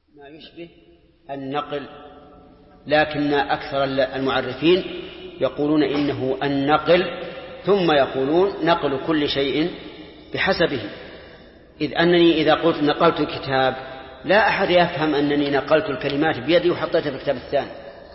ما يشبه النقل، لكن أكثر المعرفين يقولون إنه النقل، ثم يقولون نقل كل شيء بحسبه. إذ أنني إذا قلت نقلت الكتاب لا أحد يفهم أنني نقلت الكلمات بيدي وحطيتها في الكتاب الثاني.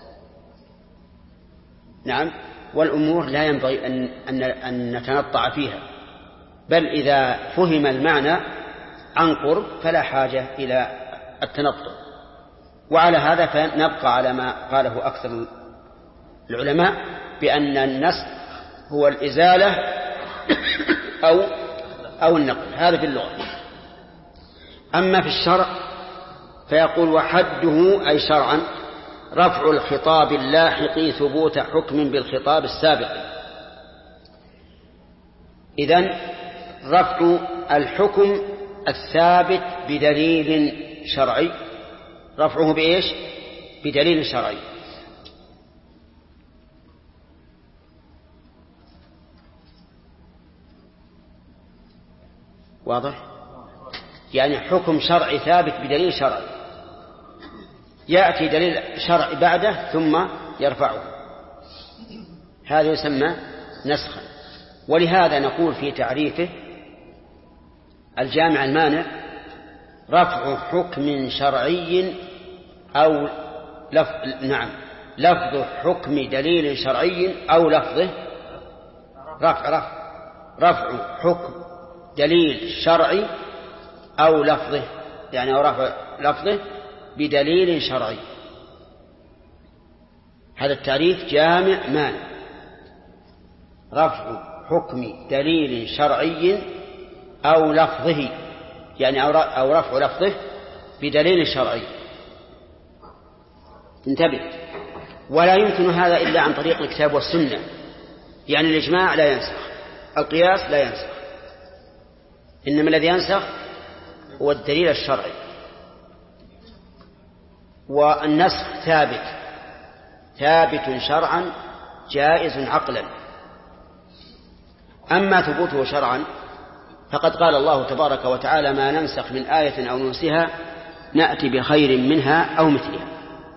نعم، والأمور لا ينبغي أن نتنطع فيها، بل إذا فهم المعنى عن قرب فلا حاجة إلى التنطع. وعلى هذا فنبقى على ما قاله أكثر العلماء بأن النسخ هو الإزالة أو النقل، هذا في اللغة. أما في الشرع فيقول وحده أي شرعا رفع الخطاب اللاحق ثبوت حكم بالخطاب السابق. إذن رفع الحكم الثابت بدليل شرعي، رفعه بإيش؟ بدليل شرعي. واضح؟ يعني حكم شرعي ثابت بدليل شرعي، يأتي دليل شرعي بعده ثم يرفعه، هذا يسمى نسخا. ولهذا نقول في تعريفه الجامع المانع رفع حكم شرعي أو لفظ حكم دليل شرعي أو لفظه رفع حكم دليل شرعي أو لفظه، يعني أو رفع لفظه بدليل شرعي. هذا التعريف جامع مانع، رفع حكم دليل شرعي أو لفظه، يعني أو رفع لفظه بدليل شرعي. انتبه، ولا يمكن هذا إلا عن طريق الكتاب والسنة، يعني الإجماع لا ينسخ، القياس لا ينسخ، إنما الذي ينسخ هو الدليل الشرعي. والنسخ ثابت شرعا جائز عقلا. أما ثبوته شرعا فقد قال الله تبارك وتعالى ما ننسخ من آية أو ننسها نأتي بخير منها أو مثلها.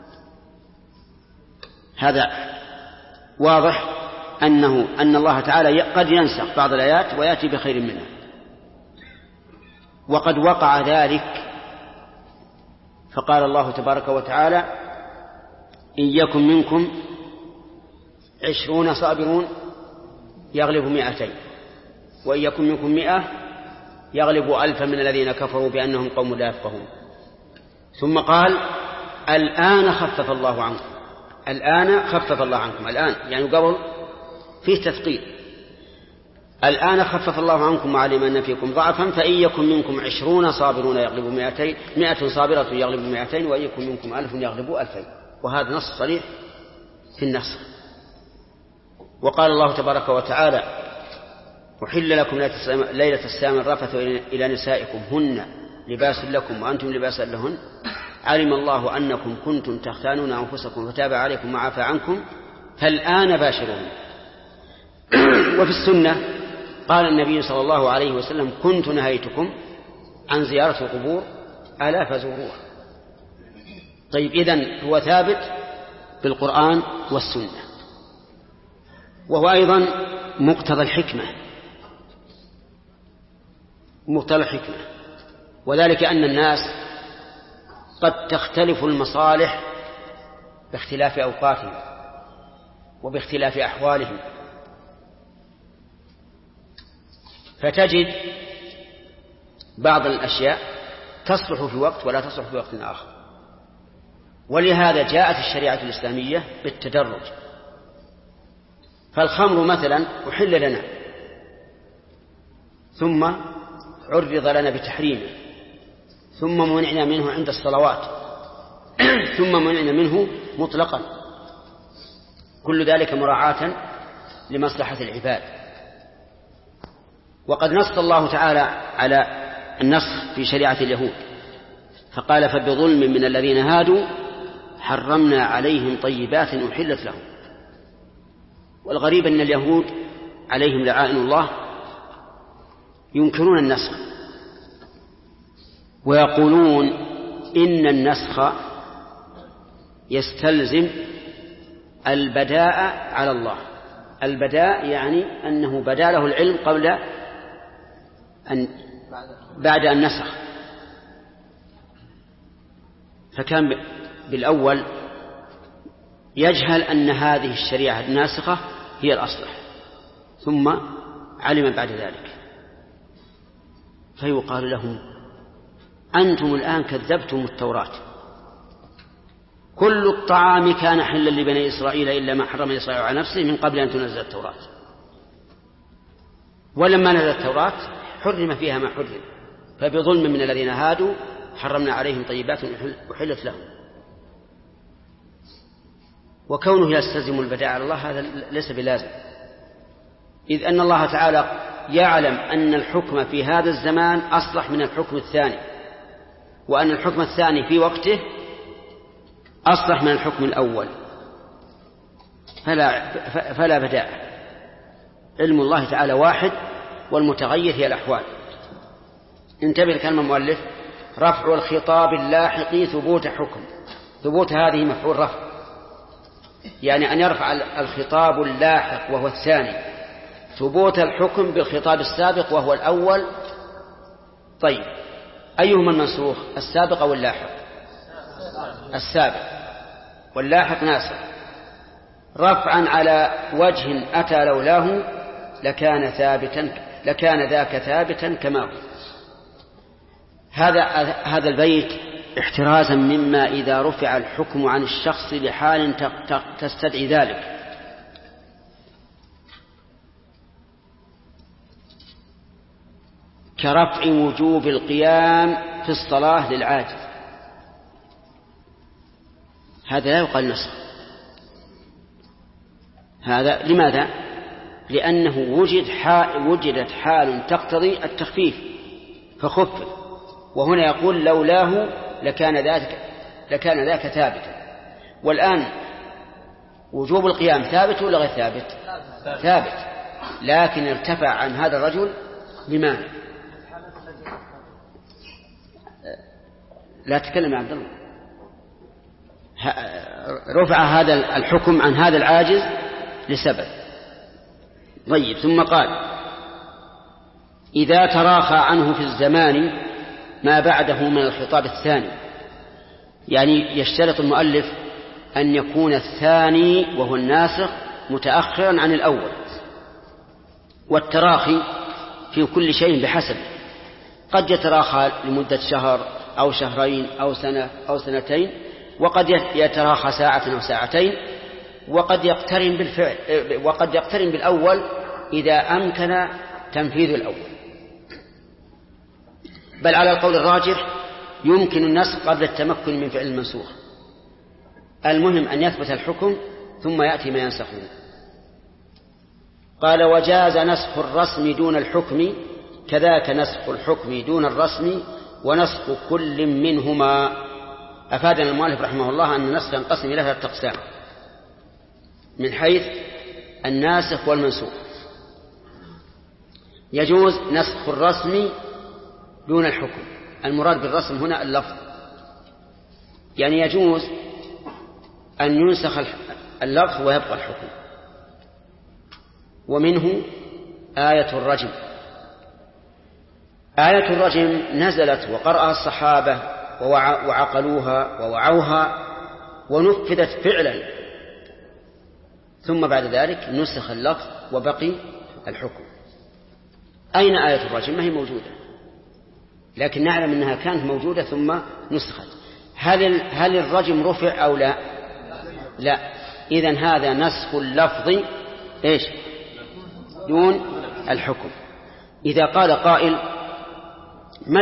هذا واضح أن الله تعالى قد ينسخ بعض الآيات ويأتي بخير منها. وقد وقع ذلك، فقال الله تبارك وتعالى إن يكن منكم 20 صابرون يغلب 200، وإن يكن منكم 100 يغلب 1000 من الذين كفروا بأنهم قوم لا يفقهون. ثم قال الآن خفف الله عنكم، الآن خفف الله عنكم، الآن يعني قبل فيه تثقيل، الآن خفف الله عنكم وعلم أن فيكم ضعفا فإن يكن منكم 20 صابرون يغلبوا 200، 100 صابرة يغلبوا 200، وإن يكن منكم 1000 يغلبوا 2000. وهذا نص صريح في النسخ. وقال الله تبارك وتعالى أحل لكم ليلة الصيام الرفث إلى نسائكم هن لباس لكم وأنتم لباس لهن علم الله أنكم كنتم تختانون أنفسكم فتاب عليكم وعفى عنكم فالآن باشرون. وفي السنة قال النبي صلى الله عليه وسلم كنت نهيتكم عن زيارة القبور ألا فزوروها. طيب، إذن هو ثابت بالقرآن والسنة، وهو أيضا مقتضى الحكمة، وذلك أن الناس قد تختلف المصالح باختلاف أوقاتهم وباختلاف أحوالهم، فتجد بعض الأشياء تصلح في وقت ولا تصلح في وقت آخر. ولهذا جاءت الشريعة الإسلامية بالتدرج. فالخمر مثلا أحل لنا ثم عرض لنا بتحريمه، ثم منعنا منه عند الصلوات، ثم منعنا منه مطلقا، كل ذلك مراعاة لمصلحة العباد. وقد نص الله تعالى على النسخ في شريعة اليهود فقال فبظلم من الذين هادوا حرمنا عليهم طيبات أحلت لهم. والغريب أن اليهود عليهم لعائن الله ينكرون النسخ ويقولون إن النسخ يستلزم البداء على الله. البداء يعني أنه بدا له العلم بعد أن نسخ، فكان بالأول يجهل أن هذه الشريعة الناسخة هي الأصلح، ثم علم بعد ذلك، فيقال لهم أنتم الآن كذبتم التوراة، كل الطعام كان حلا لبني إسرائيل إلا ما حرم إسرائيل على نفسه من قبل أن تنزل التوراة، ولما نزل التوراة حرم فيها ما حرم، فبظلم من الذين هادوا حرمنا عليهم طيبات أحلت لهم. وكونه يستلزم البداء على الله هذا ليس بلازم، إذ أن الله تعالى يعلم أن الحكم في هذا الزمان أصلح من الحكم الثاني، وأن الحكم الثاني في وقته أصلح من الحكم الأول، فلا بداء. علم الله تعالى واحد، والمتغير هي الأحوال. انتبه لكلمة المؤلف: رفع الخطاب اللاحق ثبوت حكم. ثبوت هذه مفعول رفع، يعني أن يرفع الخطاب اللاحق وهو الثاني ثبوت الحكم بالخطاب السابق وهو الأول. طيب، أيهما المنسوخ، السابق أو اللاحق؟ السابق، واللاحق ناسخ. رفعا على وجه أتى لولاه لكان ذاك ثابتا كما هو. هذا البيت احترازا مما إذا رفع الحكم عن الشخص لحال تستدعي ذلك. كرفع وجوب القيام في الصلاة للعاجز، هذا لا يقال نسخ. هذا لماذا؟ لأنه وجدت حال تقتضي التخفيف فخفف، وهنا يقول لولاه لكان ذاك ثابتا. والآن وجوب القيام ثابت ولا غير ثابت؟ ثابت، لكن ارتفع عن هذا الرجل لماذا؟ لا تكلم يا عبد الله. رفع هذا الحكم عن هذا العاجز لسبب. طيب، ثم قال: إذا تراخى عنه في الزمان ما بعده من الخطاب الثاني، يعني يشترط المؤلف أن يكون الثاني وهو الناسخ متأخرا عن الأول. والتراخي في كل شيء بحسب، قد يتراخى لمدة شهر أو شهرين أو سنة أو سنتين، وقد يتراخى ساعة أو ساعتين، وقد يقترن بالأول إذا أمكن تنفيذ الأول. بل على القول الراجح يمكن النسخ قبل التمكن من فعل المنسوخ. المهم أن يثبت الحكم ثم يأتي ما ينسخه. قال: وجاز نسخ الرسم دون الحكم، كذاك نسخ الحكم دون الرسم، ونسخ كل منهما. أفادنا المؤلف رحمه الله أن النسخ ينقسم إلى 3 أقسام من حيث الناسخ والمنسوخ. يجوز نسخ الرسم دون الحكم، المراد بالرسم هنا اللفظ، يعني يجوز أن ينسخ اللفظ ويبقى الحكم. ومنه آية الرجم. آية الرجم نزلت وقرأها الصحابة وعقلوها ووعوها ونفذت فعلا، ثم بعد ذلك نسخ اللفظ وبقي الحكم. أين آية الرجم؟ ما هي موجودة، لكن نعلم أنها كانت موجودة ثم نسخت. هل الرجم رفع أو لا؟ لا. إذن هذا نسخ اللفظ إيش؟ دون الحكم. إذا قال قائل: ما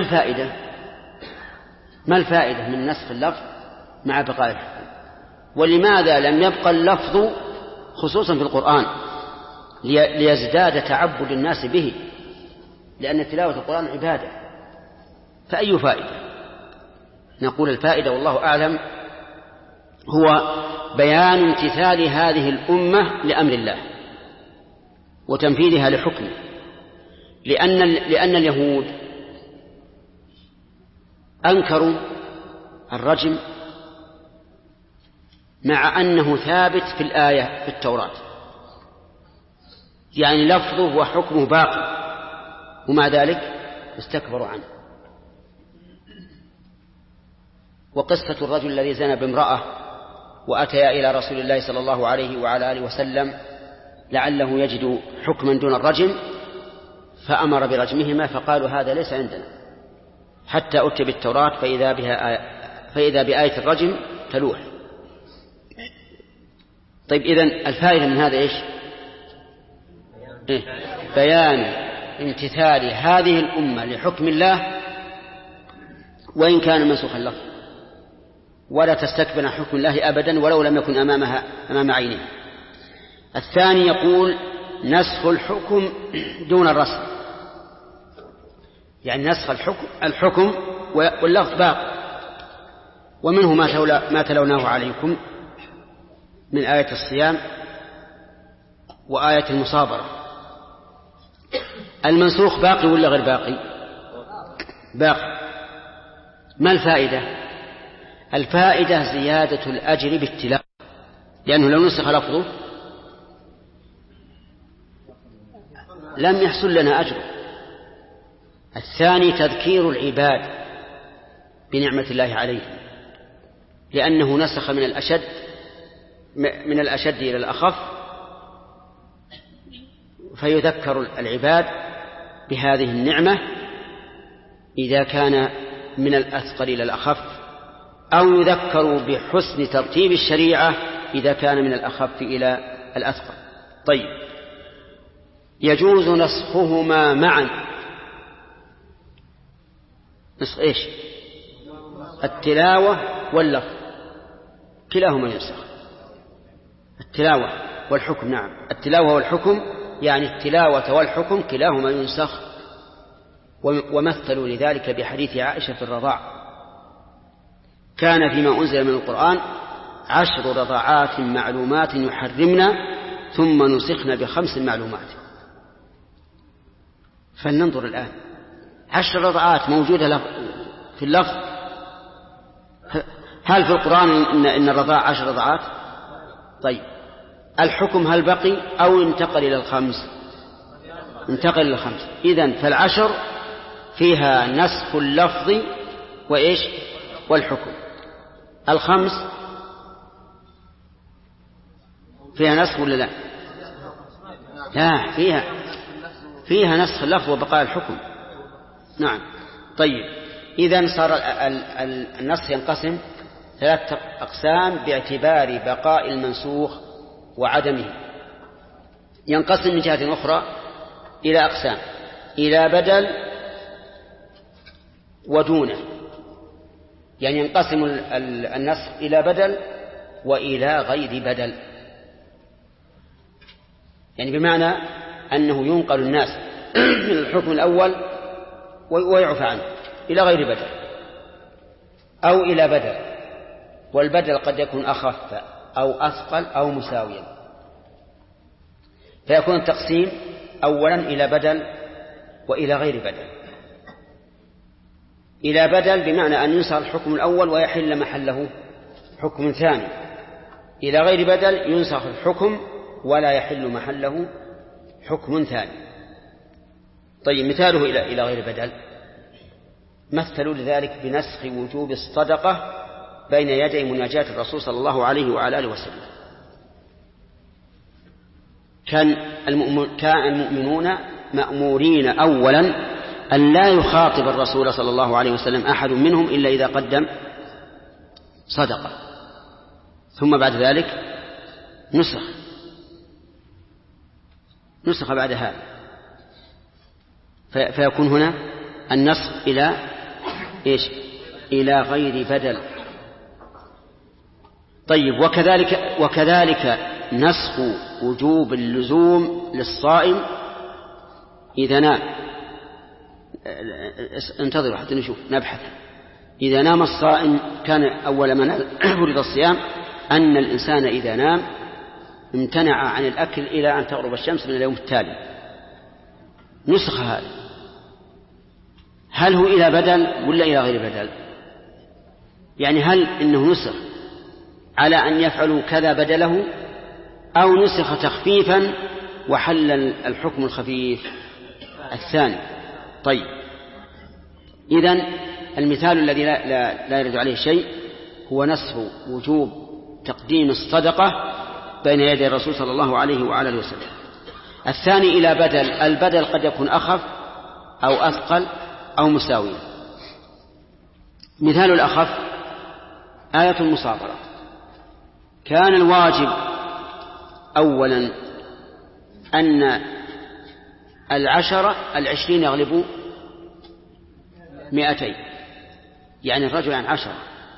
الفائدة من نسخ اللفظ مع بقاء الحكم؟ ولماذا لم يبقى اللفظ خصوصا في القرآن ليزداد تعبد الناس به؟ لأن تلاوة القرآن عبادة، فأي فائدة؟ نقول الفائدة والله أعلم هو بيان امتثال هذه الأمة لأمر الله وتنفيذها لحكمه، لأن اليهود أنكروا الرجم مع أنه ثابت في الآية في التوراة، يعني لفظه وحكمه باقي، ومع ذلك استكبروا عنه. وقصة الرجل الذي زنى بامرأة وأتيا إلى رسول الله صلى الله عليه وعلى آله وسلم لعله يجد حكما دون الرجم، فأمر برجمهما، فقالوا هذا ليس عندنا حتى أتي بالتوراة فإذا بآية الرجم تلوح. طيب إذن الفائدة من هذا إيش؟ بيان امتثال هذه الأمة لحكم الله وإن كان منسوخ اللفظ، ولا تستكبر حكم الله أبدا ولو لم يكن أمام عينه. الثاني يقول نسخ الحكم دون الرسم، يعني نسخ الحكم واللفظ باق. ومنه ما تلوناه عليكم من آية الصيام وآية المصابرة. المنسوخ باقي ولا غير باقي؟ باقي. ما الفائدة؟ الفائدة زيادة الأجر بالتلاوة، لأنه لو نسخ لفظه لم يحصل لنا أجر. الثاني تذكير العباد بنعمة الله عليهم، لأنه نسخ من الأشد إلى الأخف، فيذكر العباد بهذه النعمة إذا كان من الأثقل إلى الأخف، أو يذكروا بحسن ترتيب الشريعة إذا كان من الأخف إلى الأثقل. طيب، يجوز نسخهما معا. نسخ إيش؟ التلاوة واللفظ كلاهما ينسخ. التلاوة والحكم، نعم، التلاوة والحكم، يعني التلاوة والحكم كلاهما ينسخ. ومثلوا لذلك بحديث عائشة في الرضاع: كان فيما أنزل من القرآن 10 رضاعات معلومات يحرمنا ثم نسخنا ب5 معلومات. فلننظر الآن، 10 رضاعات موجودة في اللفظ. هل في القرآن إن الرضاع 10 رضاعات؟ طيب، الحكم هل بقي أو انتقل إلى 5؟ انتقل إلى 5. إذن فال10 فيها نسخ اللفظ وإيش؟ والحكم. 5 فيها نسخ ولا لا؟ لا، فيها نسخ اللفظ وبقاء الحكم. نعم. طيب، إذن صار النسخ ينقسم 3 أقسام باعتبار بقاء المنسوخ وعدمه. ينقسم من جهة أخرى إلى أقسام: إلى بدل ودونه، يعني ينقسم النسخ إلى بدل وإلى غير بدل، يعني بمعنى أنه ينقل الناس من الحكم الأول ويعفى عنه إلى غير بدل، أو إلى بدل، والبدل قد يكون أخف أو أثقل أو مساويا. فيكون التقسيم أولا إلى بدل وإلى غير بدل. إلى بدل بمعنى أن ينسخ الحكم الأول ويحل محله حكم ثاني. إلى غير بدل ينسخ الحكم ولا يحل محله حكم ثاني. طيب، مثاله إلى غير بدل: مثلوا لذلك بنسخ وجوب الصدقة بين يدي مناجاة الرسول صلى الله عليه وعلى آله وسلم. كان المؤمنون مأمورين أولا أن لا يخاطب الرسول صلى الله عليه وسلم أحد منهم إلا إذا قدم صدقة، ثم بعد ذلك نسخ بعد هذا، فيكون هنا النسخ إلى إيش؟ إلى غير بدل. طيب، وكذلك نسخ وجوب اللزوم للصائم إذا نام. انتظروا حتى نبحث. إذا نام الصائم، كان أول ما فرض الصيام أن الإنسان إذا نام امتنع عن الأكل إلى أن تغرب الشمس من اليوم التالي. نسخ هذا، هل هو إلى بدل ولا إلى غير بدل؟ يعني هل إنه نسخ على أن يفعلوا كذا بدله، أو نسخ تخفيفا وحل الحكم الخفيف الثاني. طيب، إذن المثال الذي لا يرد عليه شيء هو نسخ وجوب تقديم الصدقة بين يدي الرسول صلى الله عليه وعلى اله وسلم. الثاني إلى بدل، البدل قد يكون أخف أو أثقل أو مساوي. مثال الأخف آية المصابرة. كان الواجب أولا أن 20 يغلبوا 200، يعني الرجل عن 10،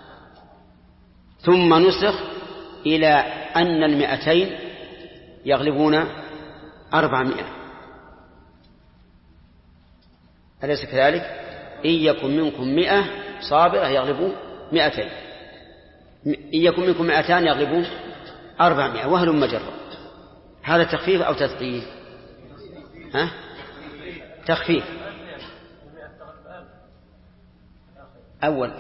ثم نسخ إلى أن 200 يغلبون 400. أليس كذلك؟ إن يكن منكم 100 صابرة يغلبوا 200، إن يكن منكم 200 يغلبوا 400، وهل مجرد. هذا تخفيف أو تثقيل؟ تخفيف. الأول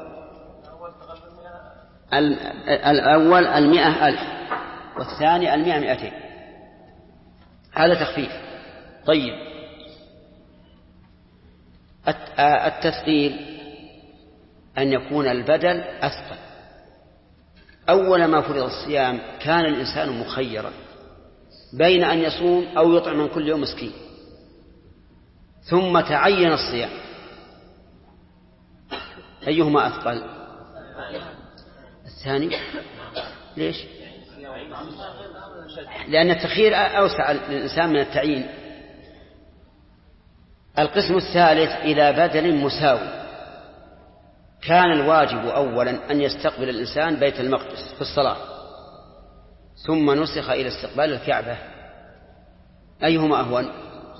100,000 والثاني 200. هذا تخفيف. طيب، التثقيل أن يكون البدل أثقل. أول ما فرض الصيام كان الإنسان مخيرا بين أن يصوم أو يطعم من كل يوم مسكين، ثم تعين الصيام، أيهما أثقل؟ الثاني. ليش؟ لأن التخيير أوسع للإنسان من التعيين. القسم الثالث إلى بدل مساوي. كان الواجب أولا أن يستقبل الإنسان بيت المقدس في الصلاة، ثم نسخ إلى استقبال الكعبة، أيهما أهون؟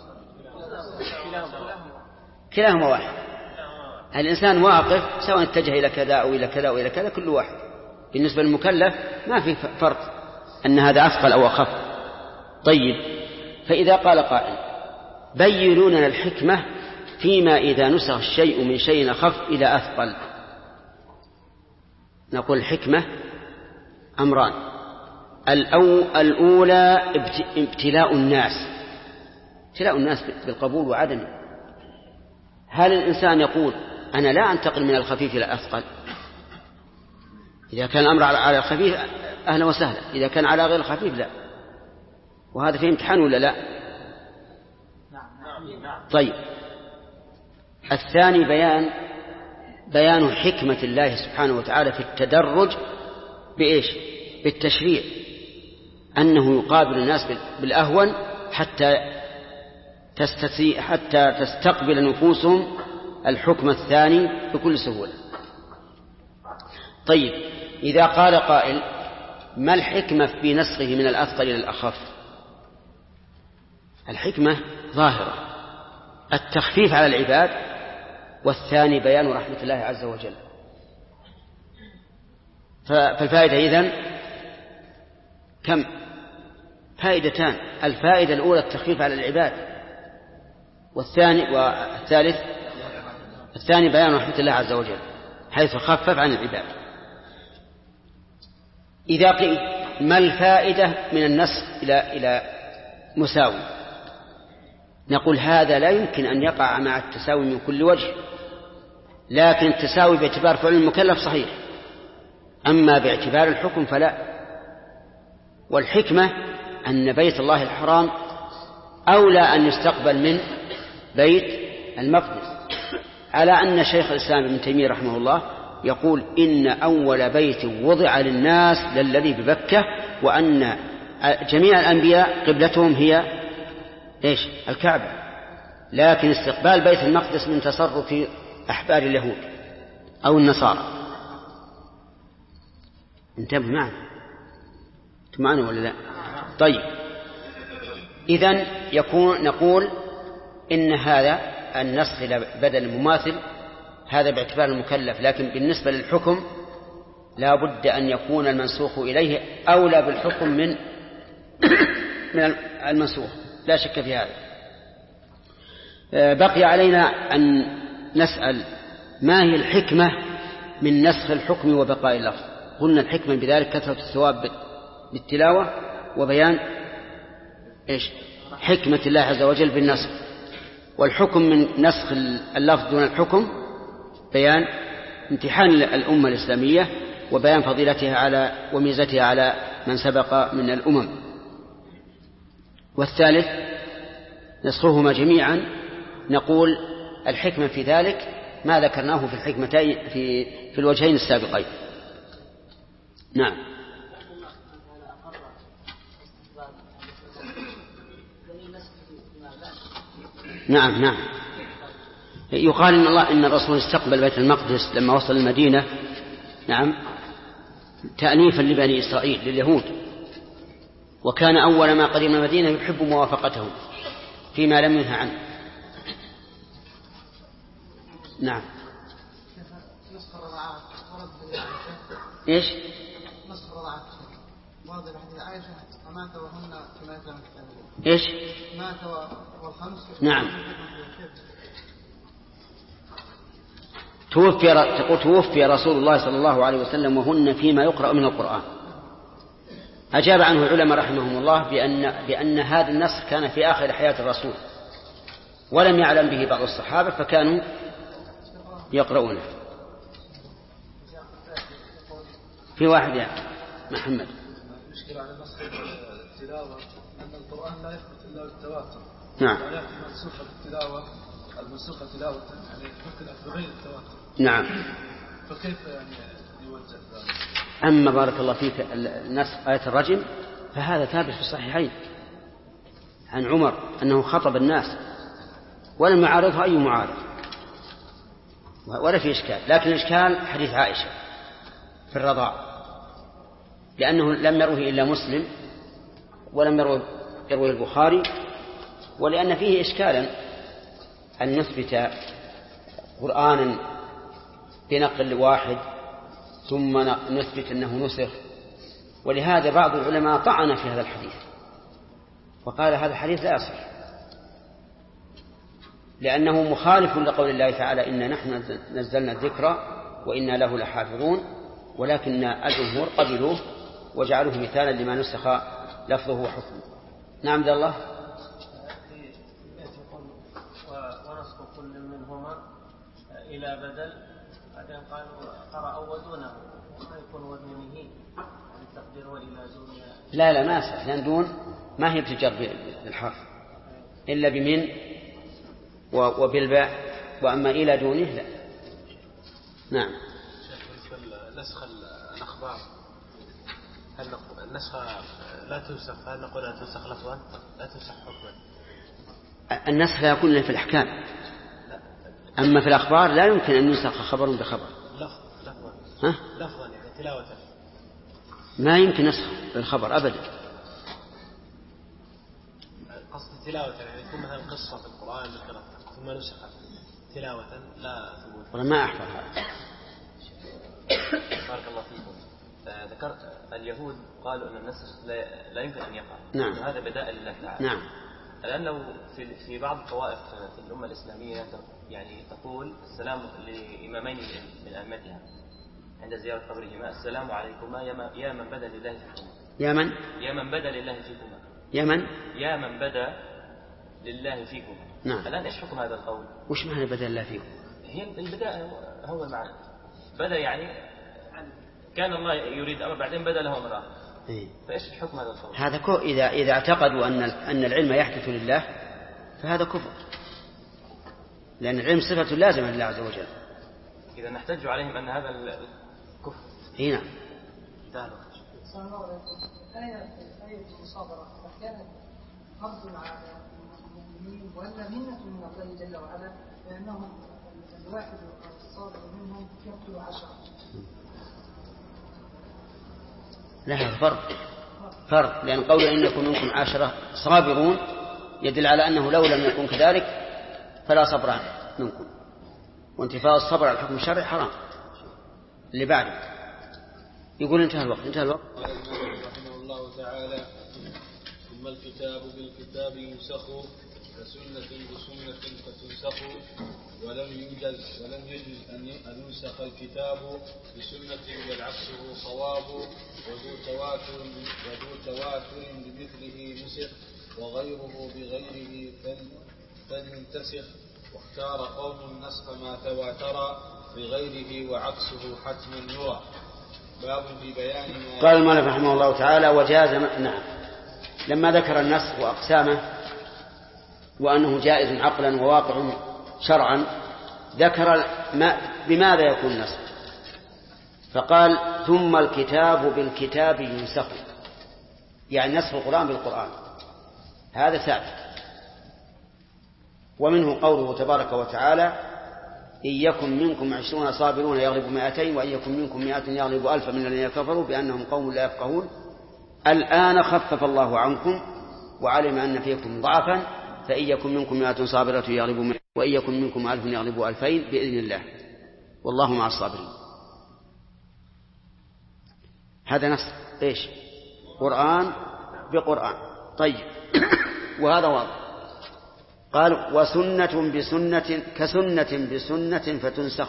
كلاهما واحد. الإنسان واقف سواء اتجه إلى كذا أو إلى كذا أو إلى كذا، كل واحد. بالنسبة للمكلف ما في فرق أن هذا أثقل أو أخف. طيب، فإذا قال قائل بينوا لنا الحكمة فيما إذا نسخ الشيء من شيء أخف إلى أثقل، نقول الحكمة أمران. الأولى ابتلاء الناس بالقبول وعدمه. هل الإنسان يقول أنا لا أنتقل من الخفيف إلى الأثقل؟ إذا كان الأمر على الخفيف أهلا وسهلا، إذا كان على غير الخفيف لا. وهذا فيه امتحان ولا لا؟ طيب، الثاني بيان حكمة الله سبحانه وتعالى في التدرج بإيش؟ بالتشريع، أنه يقابل الناس بالأهون حتى تستقبل نفوسهم الحكم الثاني بكل سهولة. طيب، إذا قال قائل ما الحكمة في نسخه من الأثقل إلى الأخف؟ الحكمة ظاهرة، التخفيف على العباد، والثاني بيان رحمة الله عز وجل. فالفائدة إذن كم؟ فائدتان. الفائدة الأولى التخفيف على العباد، الثاني بيان رحمة الله عز وجل حيث خفف عن العباد. إذا قيل ما الفائدة من النسخ إلى مساوي؟ نقول هذا لا يمكن أن يقع مع التساوي من كل وجه، لكن التساوي باعتبار فعل المكلف صحيح، أما باعتبار الحكم فلا. والحكمة أن بيت الله الحرام أولى أن يستقبل من بيت المقدس، على أن شيخ الإسلام ابن تيمية رحمه الله يقول إن أول بيت وضع للناس للذي ببكة، وأن جميع الأنبياء قبلتهم هي إيش؟ الكعبة، لكن استقبال بيت المقدس من تصرف أحبار اليهود أو النصارى. انتبه معنا ولا لا؟ طيب، إذن نقول إن هذا النسخ إلى بدل المماثل هذا باعتبار المكلف، لكن بالنسبة للحكم لا بد أن يكون المنسوخ إليه أولى بالحكم من المنسوخ، لا شك في هذا. بقي علينا أن نسأل ما هي الحكمة من نسخ الحكم وبقاء اللفظ. قلنا الحكمة بذلك كثرة الثواب بالتلاوة وبيان حكمة الله عز وجل بالنسخ، والحكم من نسخ اللفظ دون الحكم بيان امتحان الأمة الإسلامية وبيان فضيلتها على وميزتها على من سبق من الأمم. والثالث نسخهما جميعا، نقول الحكمة في ذلك ما ذكرناه في الحكمتين في الوجهين السابقين. نعم. نعم يقال إن الرسول استقبل بيت المقدس لما وصل المدينة، نعم، تأنيفا لبني إسرائيل لليهود، وكان أول ما قدم المدينة يحب موافقتهم فيما لم ينهى عنه. نعم. ايش؟ نسخ الرضاعات واضح حديث عائشة مات وهن كما يتم كتاب الله. ايش؟ مات والخمس. نعم. توفي رسول الله صلى الله عليه وسلم وهن فيما يقرأ من القرآن. أجاب عنه العلماء رحمهم الله بأن هذا النسخ كان في آخر حياة الرسول ولم يعلم به بعض الصحابة فكانوا يقرؤونه. في واحد يا محمد. المشكلة على نسخ التلاوة أن القرآن لا يثبت إلا بالتواتر. نعم. ولكن منسوخ التلاوة المنسوخة تلاوة يعني ممكن بغير التواتر. نعم. فكيف يعني يوجه ذلك؟ أما بارك الله فيك نسخ آية الرجم فهذا ثابت في الصحيحين عن عمر أنه خطب الناس ولم يعارضه أي معارض ولا في إشكال. لكن الإشكال حديث عائشة في الرضاع، لأنه لم يروه إلا مسلم ولم يروه البخاري، ولأن فيه إشكالا أن نثبت قرآنا بنقل واحد ثم نثبت أنه نسخ. ولهذا بعض العلماء طعن في هذا الحديث وقال هذا الحديث لا يصح لأنه مخالف لقول الله تعالى إنا نحن نزلنا الذكر وإنا له لحافظون، ولكن الجمهور قبلوه وجعلوه مثالا لما نسخ لفظه وحكمه. نعم ذا الله. ونسخ كل منهما إلى بدل بعدين قالوا قرأوا ودونه وما يكون ودنه التقدير وإلى دون. لا ما يصح، لأن دون ما هي بتجر بالحرف إلا بمن وبالباء، وأما إلى دونه لا. نعم. نسخ الأخبار هل النسخ لا تنسخ؟ هل نقول لا تنسخ لفظا لا تنسخ حكما؟ النسخ لا يكون إلا في الأحكام، أما في الأخبار لا يمكن أن ينسخ خبر بخبر. لفظا يعني تلاوة ما يمكن نسخ الخبر أبدا. قصد تلاوة يعني يكون مثلا قصة في القرآن ذكرت ثم نسخت تلاوة لا ثبوت. ولا ما أحفظ هذا. بارك الله فيكم. ذكرت اليهود قالوا أن النسخ لا يمكن أن يقع. نعم. وهذا بداء لله تعالى. نعم. لأنه في بعض الطوائف في الأمة الإسلامية يعني تقول السلام لإمامين من أئمتها عند زيارة قبرهما: السلام عليكما يا من بدا لله فيكما. يا من بدا لله فيكما. يا من بدا لله فيكما. نعم. الآن إيش حكم هذا القول؟ وش معنى بدا لله فيكم؟ هي البداء هو المعنى. بدا يعني كان الله يريد أمر بعدين بدا له أمر آخر. فإيش حكم هذا القول؟ هذا إذا اعتقدوا أن العلم يحدث لله فهذا كفر، لأن العلم صفة لازمة لله عز وجل. إذا نحتج عليهم أن هذا الكفر. هنا السلام عليكم. آية المصابرة أحيانا فرض على المؤمنين وألا منة من الله جل وعلا، لأنهم الواحد الصابر منهم يقتل 10. لا هذا فرق، لأن قول إن يكن منكم 10 صابرون يدل على أنه لو لم يكن كذلك فلا صبر منكم، وانتفاء الصبر على الحكم الشرعي حرام. اللي بعده يقول انتهى الوقت. رحمه الله تعالى: ثم الكتاب بالكتاب ينسخ كسنة بسنة فتنسخ. ولم يجز أن ينسخ الكتاب بسنة بل عكسه صواب. وذو تواتر بمثله نسخ وغيره بغيره فلينتسخ. واختار قوم النسخ ما تواتر بغيره وعكسه حتما يرى. باب في بيان ما قال المؤلف رحمه الله تعالى وجاز. نعم. لما ذكر النسخ وأقسامه وأنه جائز عقلا وواقع شرعا ذكر بماذا يكون النسخ فقال ثم الكتاب بالكتاب ينسخ، يعني نسخ القرآن بالقرآن هذا ثابت. ومنه قوله تبارك وتعالى إن يكن منكم 20 صابرون يغلبوا 200 وإن يكن منكم 100 يغلبوا 1000 من الذين كفروا بأنهم قوم لا يفقهون. الآن خفف الله عنكم وعلم أن فيكم ضعفا فإن يكن منكم 100 صابرة يغلبوا 100 وإن يكن منكم 1000 يغلبوا 2000 بإذن الله والله مع الصابرين. هذا نسخ إيش؟ قرآن بقرآن. طيب وهذا واضح. قال وسنة بسنة كسنة بسنة فتنسخ،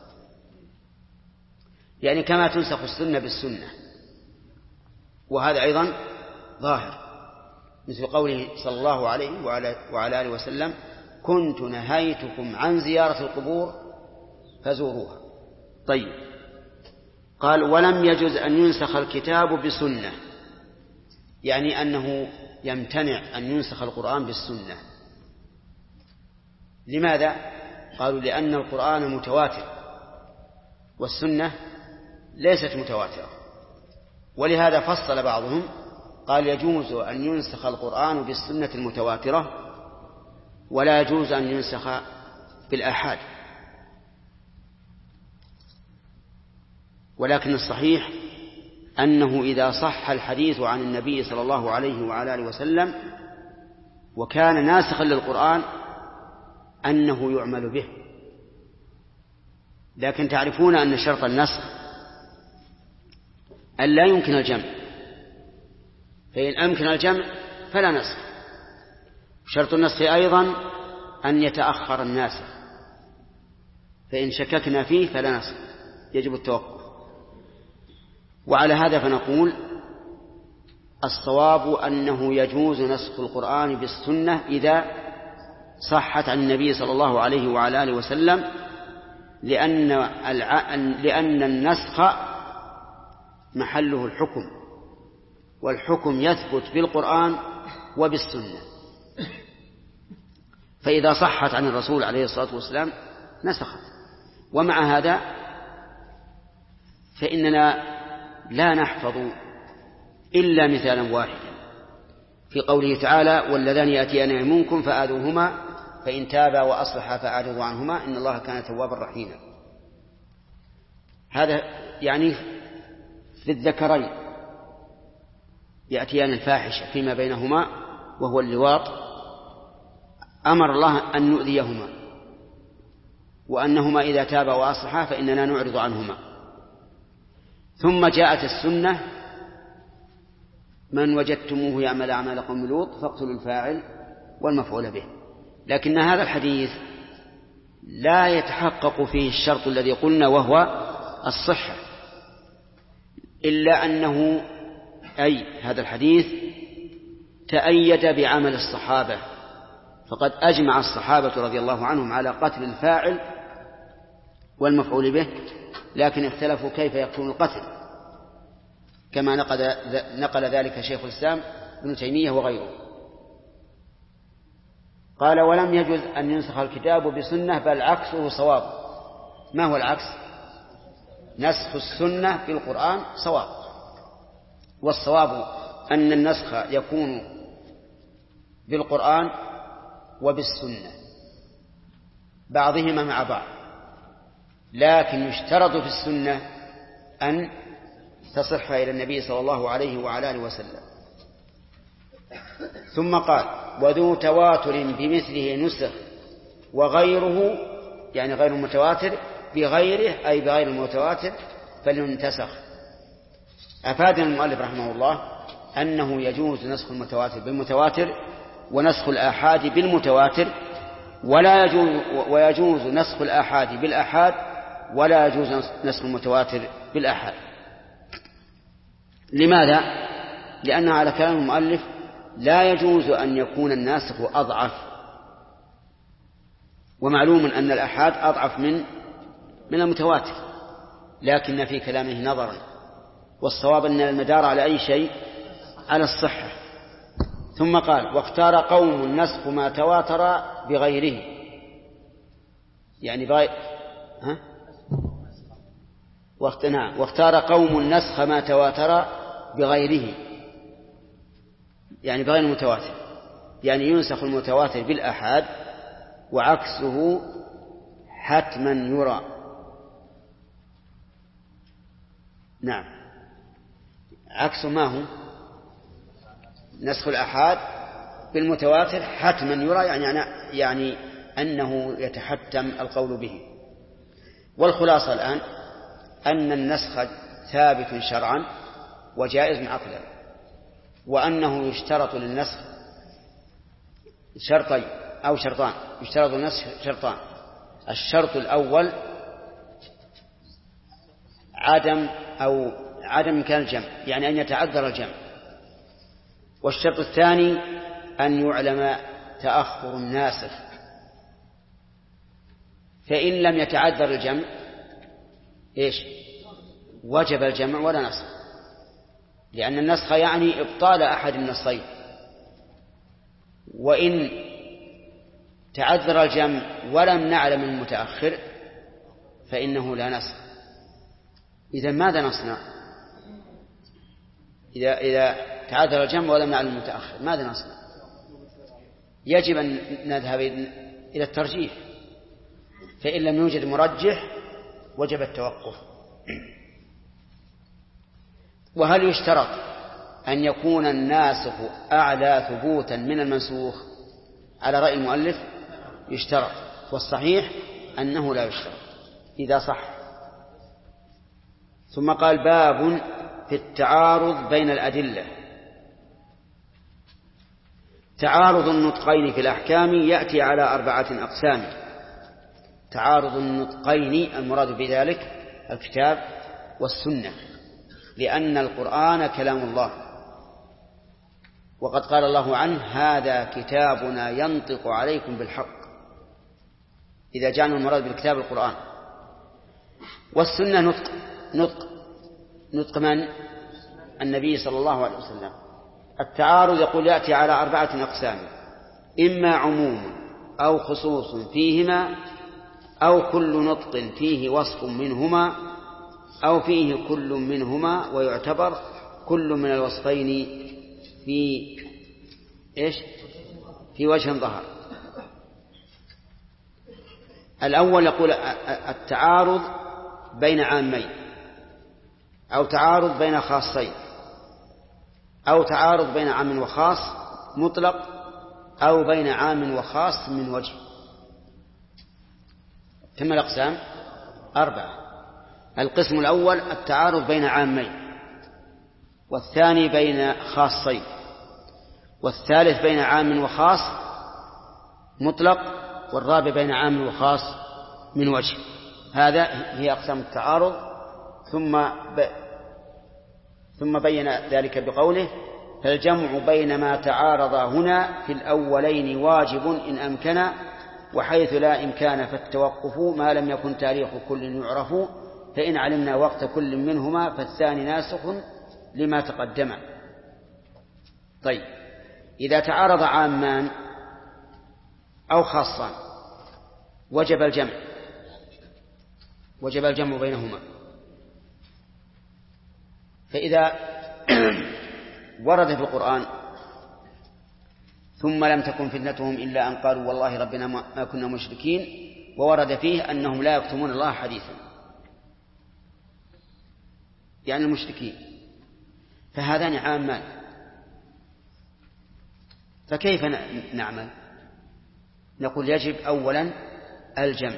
يعني كما تنسخ السنة بالسنة. وهذا أيضا ظاهر مثل قوله صلى الله عليه وعلى آله وسلم كنت نهيتكم عن زيارة القبور فزوروها. طيب قال ولم يجوز أن ينسخ الكتاب بسنة، يعني أنه يمتنع أن ينسخ القرآن بالسنة. لماذا؟ قالوا لأن القرآن متواتر والسنة ليست متواترة، ولهذا فصل بعضهم قال يجوز أن ينسخ القرآن بالسنة المتواترة ولا يجوز أن ينسخ بالآحاد. ولكن الصحيح أنه إذا صح الحديث عن النبي صلى الله عليه وعلى آله وسلم وكان ناسخا للقرآن أنه يعمل به. لكن تعرفون أن شرط النسخ أن لا يمكن الجمع، فإن أمكن الجمع فلا نسخ. شرط النسخ أيضا أن يتأخر الناسخ، فإن شككنا فيه فلا نسخ، يجب التوقف. وعلى هذا فنقول الصواب أنه يجوز نسخ القرآن بالسنة إذا صحت عن النبي صلى الله عليه وعلى آله وسلم، لأن النسخ محله الحكم، والحكم يثبت بالقرآن وبالسنة. فإذا صحت عن الرسول عليه الصلاة والسلام نسخت. ومع هذا فإننا لا نحفظ إلا مثالا واحدا في قوله تعالى واللذان يأتيان منكم فآذوهما فإن تابا وأصلحا فأعرضوا عنهما إن الله كان توابا رحيما. هذا يعني في الذكرين يأتيان الفاحشة فيما بينهما وهو اللواط، أمر الله أن نؤذيهما وأنهما إذا تابا وأصلحا فإننا نعرض عنهما. ثم جاءت السنة من وجدتموه يعمل أعمال قوم لوط فاقتلوا الفاعل والمفعول به. لكن هذا الحديث لا يتحقق فيه الشرط الذي قلنا وهو الصحة، إلا أنه هذا الحديث تأيد بعمل الصحابة، فقد أجمع الصحابة رضي الله عنهم على قتل الفاعل والمفعول به، لكن اختلفوا كيف يكون القتل، كما نقل ذلك شيخ الإسلام ابن تيمية وغيره. قال ولم يجوز أن ينسخ الكتاب بسنة بل عكسه صواب. ما هو العكس؟ نسخ السنة في القرآن صواب، والصواب أن النسخ يكون بالقرآن وبالسنة بعضهما مع بعض، لكن يشترط في السنة أن تصح إلى النبي صلى الله عليه وعلى آله وسلم. ثم قال وذو تواتر بمثله نسخ وغيره، يعني غير المتواتر بغيره أي بغير المتواتر فلينتسخ. أفادنا المؤلف رحمه الله أنه يجوز نسخ المتواتر بالمتواتر ونسخ الآحاد بالمتواتر، ويجوز نسخ الآحاد بالآحاد، ولا يجوز نسخ المتواتر بالآحاد. لماذا؟ لأن على كلام المؤلف لا يجوز أن يكون الناسخ أضعف، ومعلوم أن الآحاد أضعف من المتواتر، لكن في كلامه نظرا، والصواب أن المدار على أي شيء؟ على الصحة. ثم قال: واختار قوم نسخ ما تواتر بغيره، يعني واختار قوم نسخ ما تواتر بغيره، يعني بغير المتواتر، يعني ينسخ المتواتر بالآحاد، وعكسه حتما يرى. نعم، عكس ما هو؟ نسخ الآحاد بالمتواتر حتما يرى، يعني أنه يتحتم القول به. والخلاصة الآن أن النسخ ثابت شرعا وجائز عقلا، وأنه يشترط للنسخ شرطين أو شرطان. يشترط للنسخ شرطان: الشرط الأول عدم إمكان الجمع، يعني أن يتعذر الجمع. والشرط الثاني أن يعلم تأخر الناسخ، فإن لم يتعذر الجمع وجب الجمع ولا نسخ، لأن النسخ يعني إبطال أحد النصين. وإن تعذر الجمع ولم نعلم المتأخر فإنه لا نسخ. إذن ماذا نصنع إذا تعذر الجمع ولم نعلم المتأخر؟ ماذا نصنع؟ يجب أن نذهب إلى الترجيح، فإن لم يوجد مرجح وجب التوقف. وهل يشترط أن يكون الناسخ أعلى ثبوتا من المنسوخ؟ على رأي المؤلف يشترط، والصحيح أنه لا يشترط إذا صح. ثم قال: باب في التعارض بين الأدلة. تعارض النطقين في الأحكام يأتي على 4 أقسام. تعارض النطقين المراد بذلك الكتاب والسنة، لأن القرآن كلام الله، وقد قال الله عنه: هذا كتابنا ينطق عليكم بالحق، إذا جعلنا المراد بالكتاب القرآن. والسنة نطق من؟ النبي صلى الله عليه وسلم. التعارض يقول يأتي على 4 أقسام: إما عموم أو خصوص فيهما، أو كل نطق فيه وصف منهما، أو فيه كل منهما ويعتبر كل من الوصفين في وجه ظهر. الأول يقول التعارض بين عامين، أو تعارض بين خاصين، أو تعارض بين عام وخاص مطلق، أو بين عام وخاص من وجه. كم الأقسام؟ 4. القسم الأول التعارض بين عامين، والثاني بين خاصين، والثالث بين عام وخاص مطلق، والرابع بين عام وخاص من وجه. هذا هي أقسام التعارض. ثم بين ذلك بقوله: فالجمع بين ما تعارض هنا في الأولين واجب إن أمكن، وحيث لا إمكان فالتوقف ما لم يكن تاريخ كل يعرف، فإن علمنا وقت كل منهما فالثاني ناسخ لما تقدم. طيب، إذا تعارض عامان أو خاصان وجب الجمع بينهما. فإذا ورد في القرآن: ثم لم تكن فتنتهم إلا أن قالوا والله ربنا ما كنا مشركين، وورد فيه أنهم لا يكتمون الله حديثا، يعني المشركين، فهذان عامان، فكيف نعمل؟ نقول يجب أولا الجمع،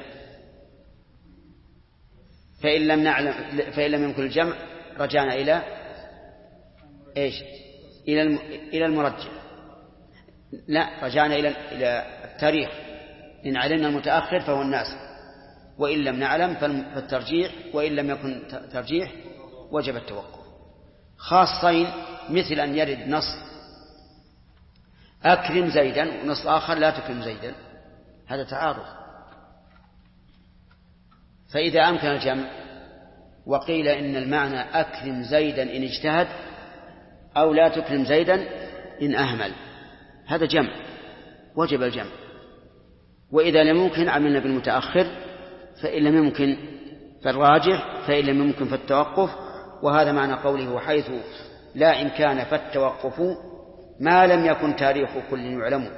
فإن لم يمكن الجمع رجعنا إلى المرجح. لا، رجعنا إلى التاريخ. إن علمنا المتأخر فهو الناسخ، وإن لم نعلم فالترجيح، وإن لم يكن ترجيح وجب التوقف. خاصين مثل أن يرد نص أكرم زيدا ونص آخر لا تكرم زيدا، هذا تعارض. فإذا أمكن الجمع وقيل إن المعنى أكرم زيدا إن اجتهد أو لا تكرم زيدا إن أهمل، هذا جمع وجب الجمع. وإذا لم يمكن عملنا بالمتأخر، فإن لم يمكن فالراجح، فإن لم يمكن فالتوقف. وهذا معنى قوله وحيث لا إمكان فالتوقف ما لم يكن تاريخ كل يعلم.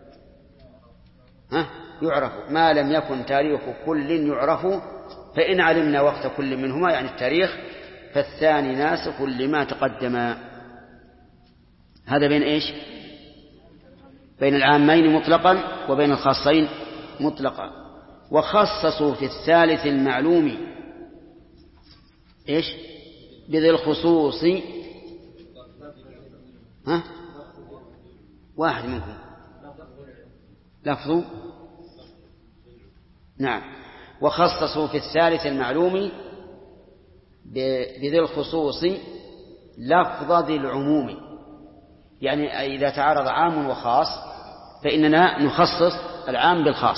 يعرف ما لم يكن تاريخ كل يعرف، فإن علمنا وقت كل منهما يعني التاريخ فالثاني ناسخ لما تقدم. هذا بين إيش؟ بين العامين مطلقا وبين الخاصين مطلقا. وخصصوا في الثالث المعلوم إيش؟ بذي الخصوص. واحد منكم لفظ. نعم. وخصصوا في الثالث المعلوم بذي الخصوص لفظ ذي العموم، يعني إذا تعارض عام وخاص فإننا نخصص العام بالخاص،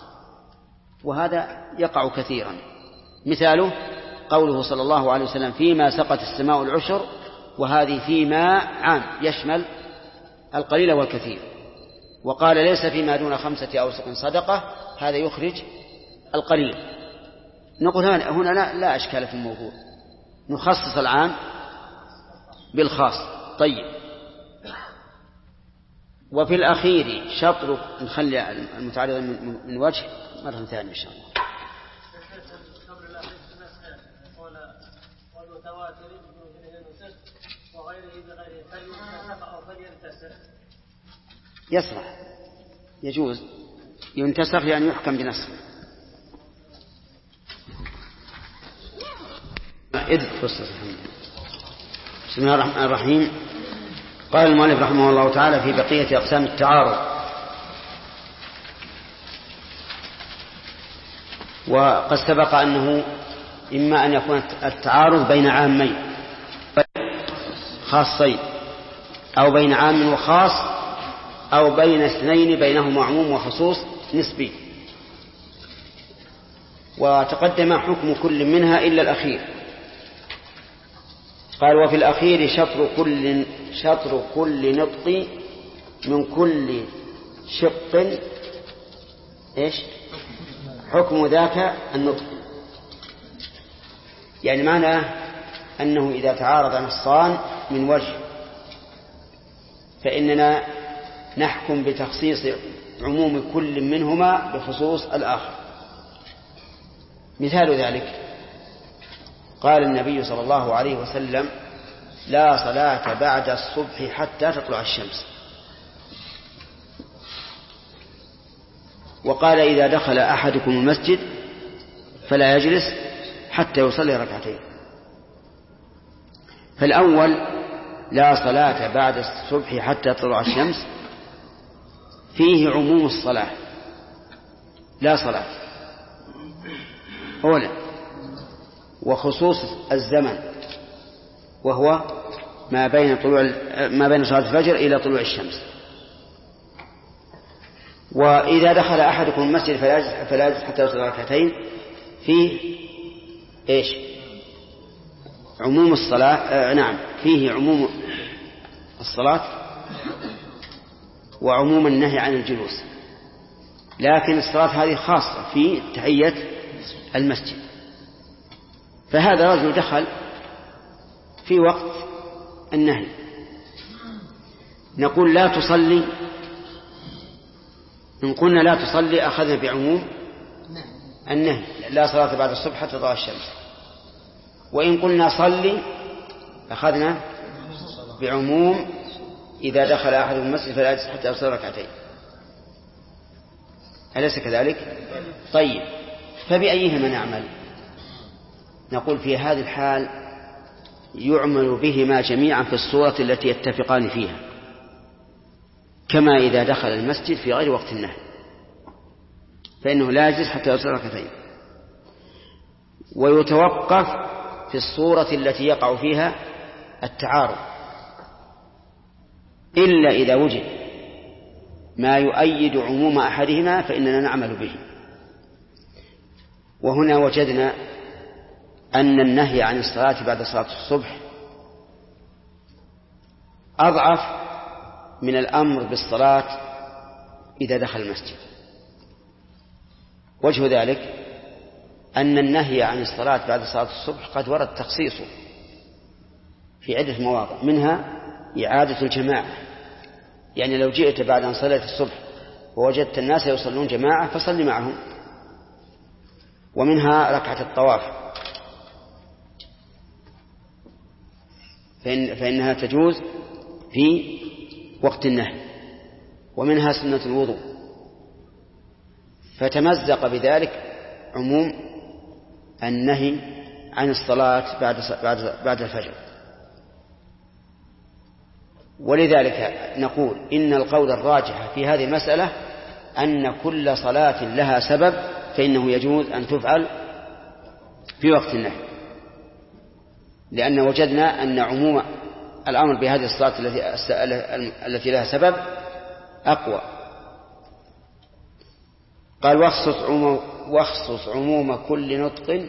وهذا يقع كثيرا. مثاله قوله صلى الله عليه وسلم فيما سقت السماء العشر، وهذه فيما عام يشمل القليل والكثير. وقال ليس فيما دون 5 أوسق صدقة، هذا يخرج القليل. نقول هنا لا أشكال في الموضوع، نخصص العام بالخاص. طيب. وفي الأخير شطر، نخلي المتعارض من وجه مرة ثانية إن شاء الله. يصلح، يجوز ينتسخ يعني يحكم بنسخ. بسم الله الرحمن الرحيم. قال المؤلف رحمه الله تعالى في بقية أقسام التعارض. وقد سبق أنه إما أن يكون التعارض بين عامين خاصين، أو بين عام وخاص، أو بين اثنين بينهما عموم وخصوص نسبي. وتقدم حكم كل منها إلا الأخير. قال وفي الأخير شطر كل نطق من كل شق إيش حكم ذاك النطق. يعني معنى أنه إذا تعارض نصان من وجه فإننا نحكم بتخصيص عموم كل منهما بخصوص الآخر. مثال ذلك قال النبي صلى الله عليه وسلم لا صلاة بعد الصبح حتى تطلع الشمس. وقال إذا دخل أحدكم المسجد فلا يجلس حتى يصلي ركعتين. فالأول لا صلاة بعد الصبح حتى تطلع الشمس فيه عموم الصلاة، لا صلاة أولا، وخصوص الزمن وهو ما بين صلاة الفجر إلى طلوع الشمس. وإذا دخل أحدكم المسجد فلا يجلس حتى يصلي ركعتين فيه إيش عموم الصلاة. نعم فيه عموم الصلاة وعموم النهي عن الجلوس، لكن الصلاة هذه خاصة في تحية المسجد. فهذا رجل دخل في وقت النهي، نقول لا تصلي. إن قلنا لا تصلي أخذنا بعموم النهي لا صلاة بعد الصبح حتى تطلع الشمس. وإن قلنا صلي أخذنا بعموم إذا دخل أحد المسجد فلا يجلس حتى يصلي ركعتين. أليس كذلك؟ طيب، فبأيهما نعمل؟ نقول في هذه الحال يعمل بهما جميعا في الصورة التي يتفقان فيها. كما إذا دخل المسجد في غير وقت النهي، فإنه لا يجلس حتى يصلي ركعتين. ويتوقف في الصورة التي يقع فيها التعارض، إلا إذا وجد ما يؤيد عموم أحدهما فإننا نعمل به. وهنا وجدنا أن النهي عن الصلاة بعد صلاة الصبح أضعف من الأمر بالصلاة إذا دخل المسجد. وجه ذلك أن النهي عن الصلاة بعد صلاة الصبح قد ورد تخصيصه في عدة مواضع، منها إعادة الجماعة، يعني لو جئت بعد أن صليت الصبح ووجدت الناس يصلون جماعة فصل معهم. ومنها ركعة الطواف فإنها تجوز في وقت النهي. ومنها سنة الوضوء، فتمزق بذلك عموم النهي عن الصلاة بعد الفجر. ولذلك نقول إن القول الراجح في هذه المسألة أن كل صلاة لها سبب فإنه يجوز أن تفعل في وقت النهي، لأن وجدنا أن عموم الأمر بهذه الصلاة التي لها سبب أقوى. قال واخصص عموم كل نطق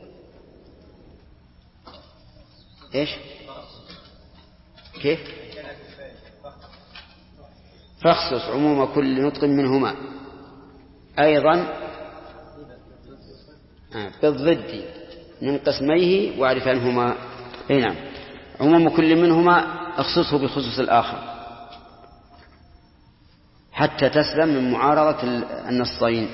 إيش كيف فاخصص عموم كل نطق منهما أيضا بالضد من قسميه واعرف عنهما. نعم، عموم كل منهما اخصصه بخصوص الآخر حتى تسلم من معارضة النصين.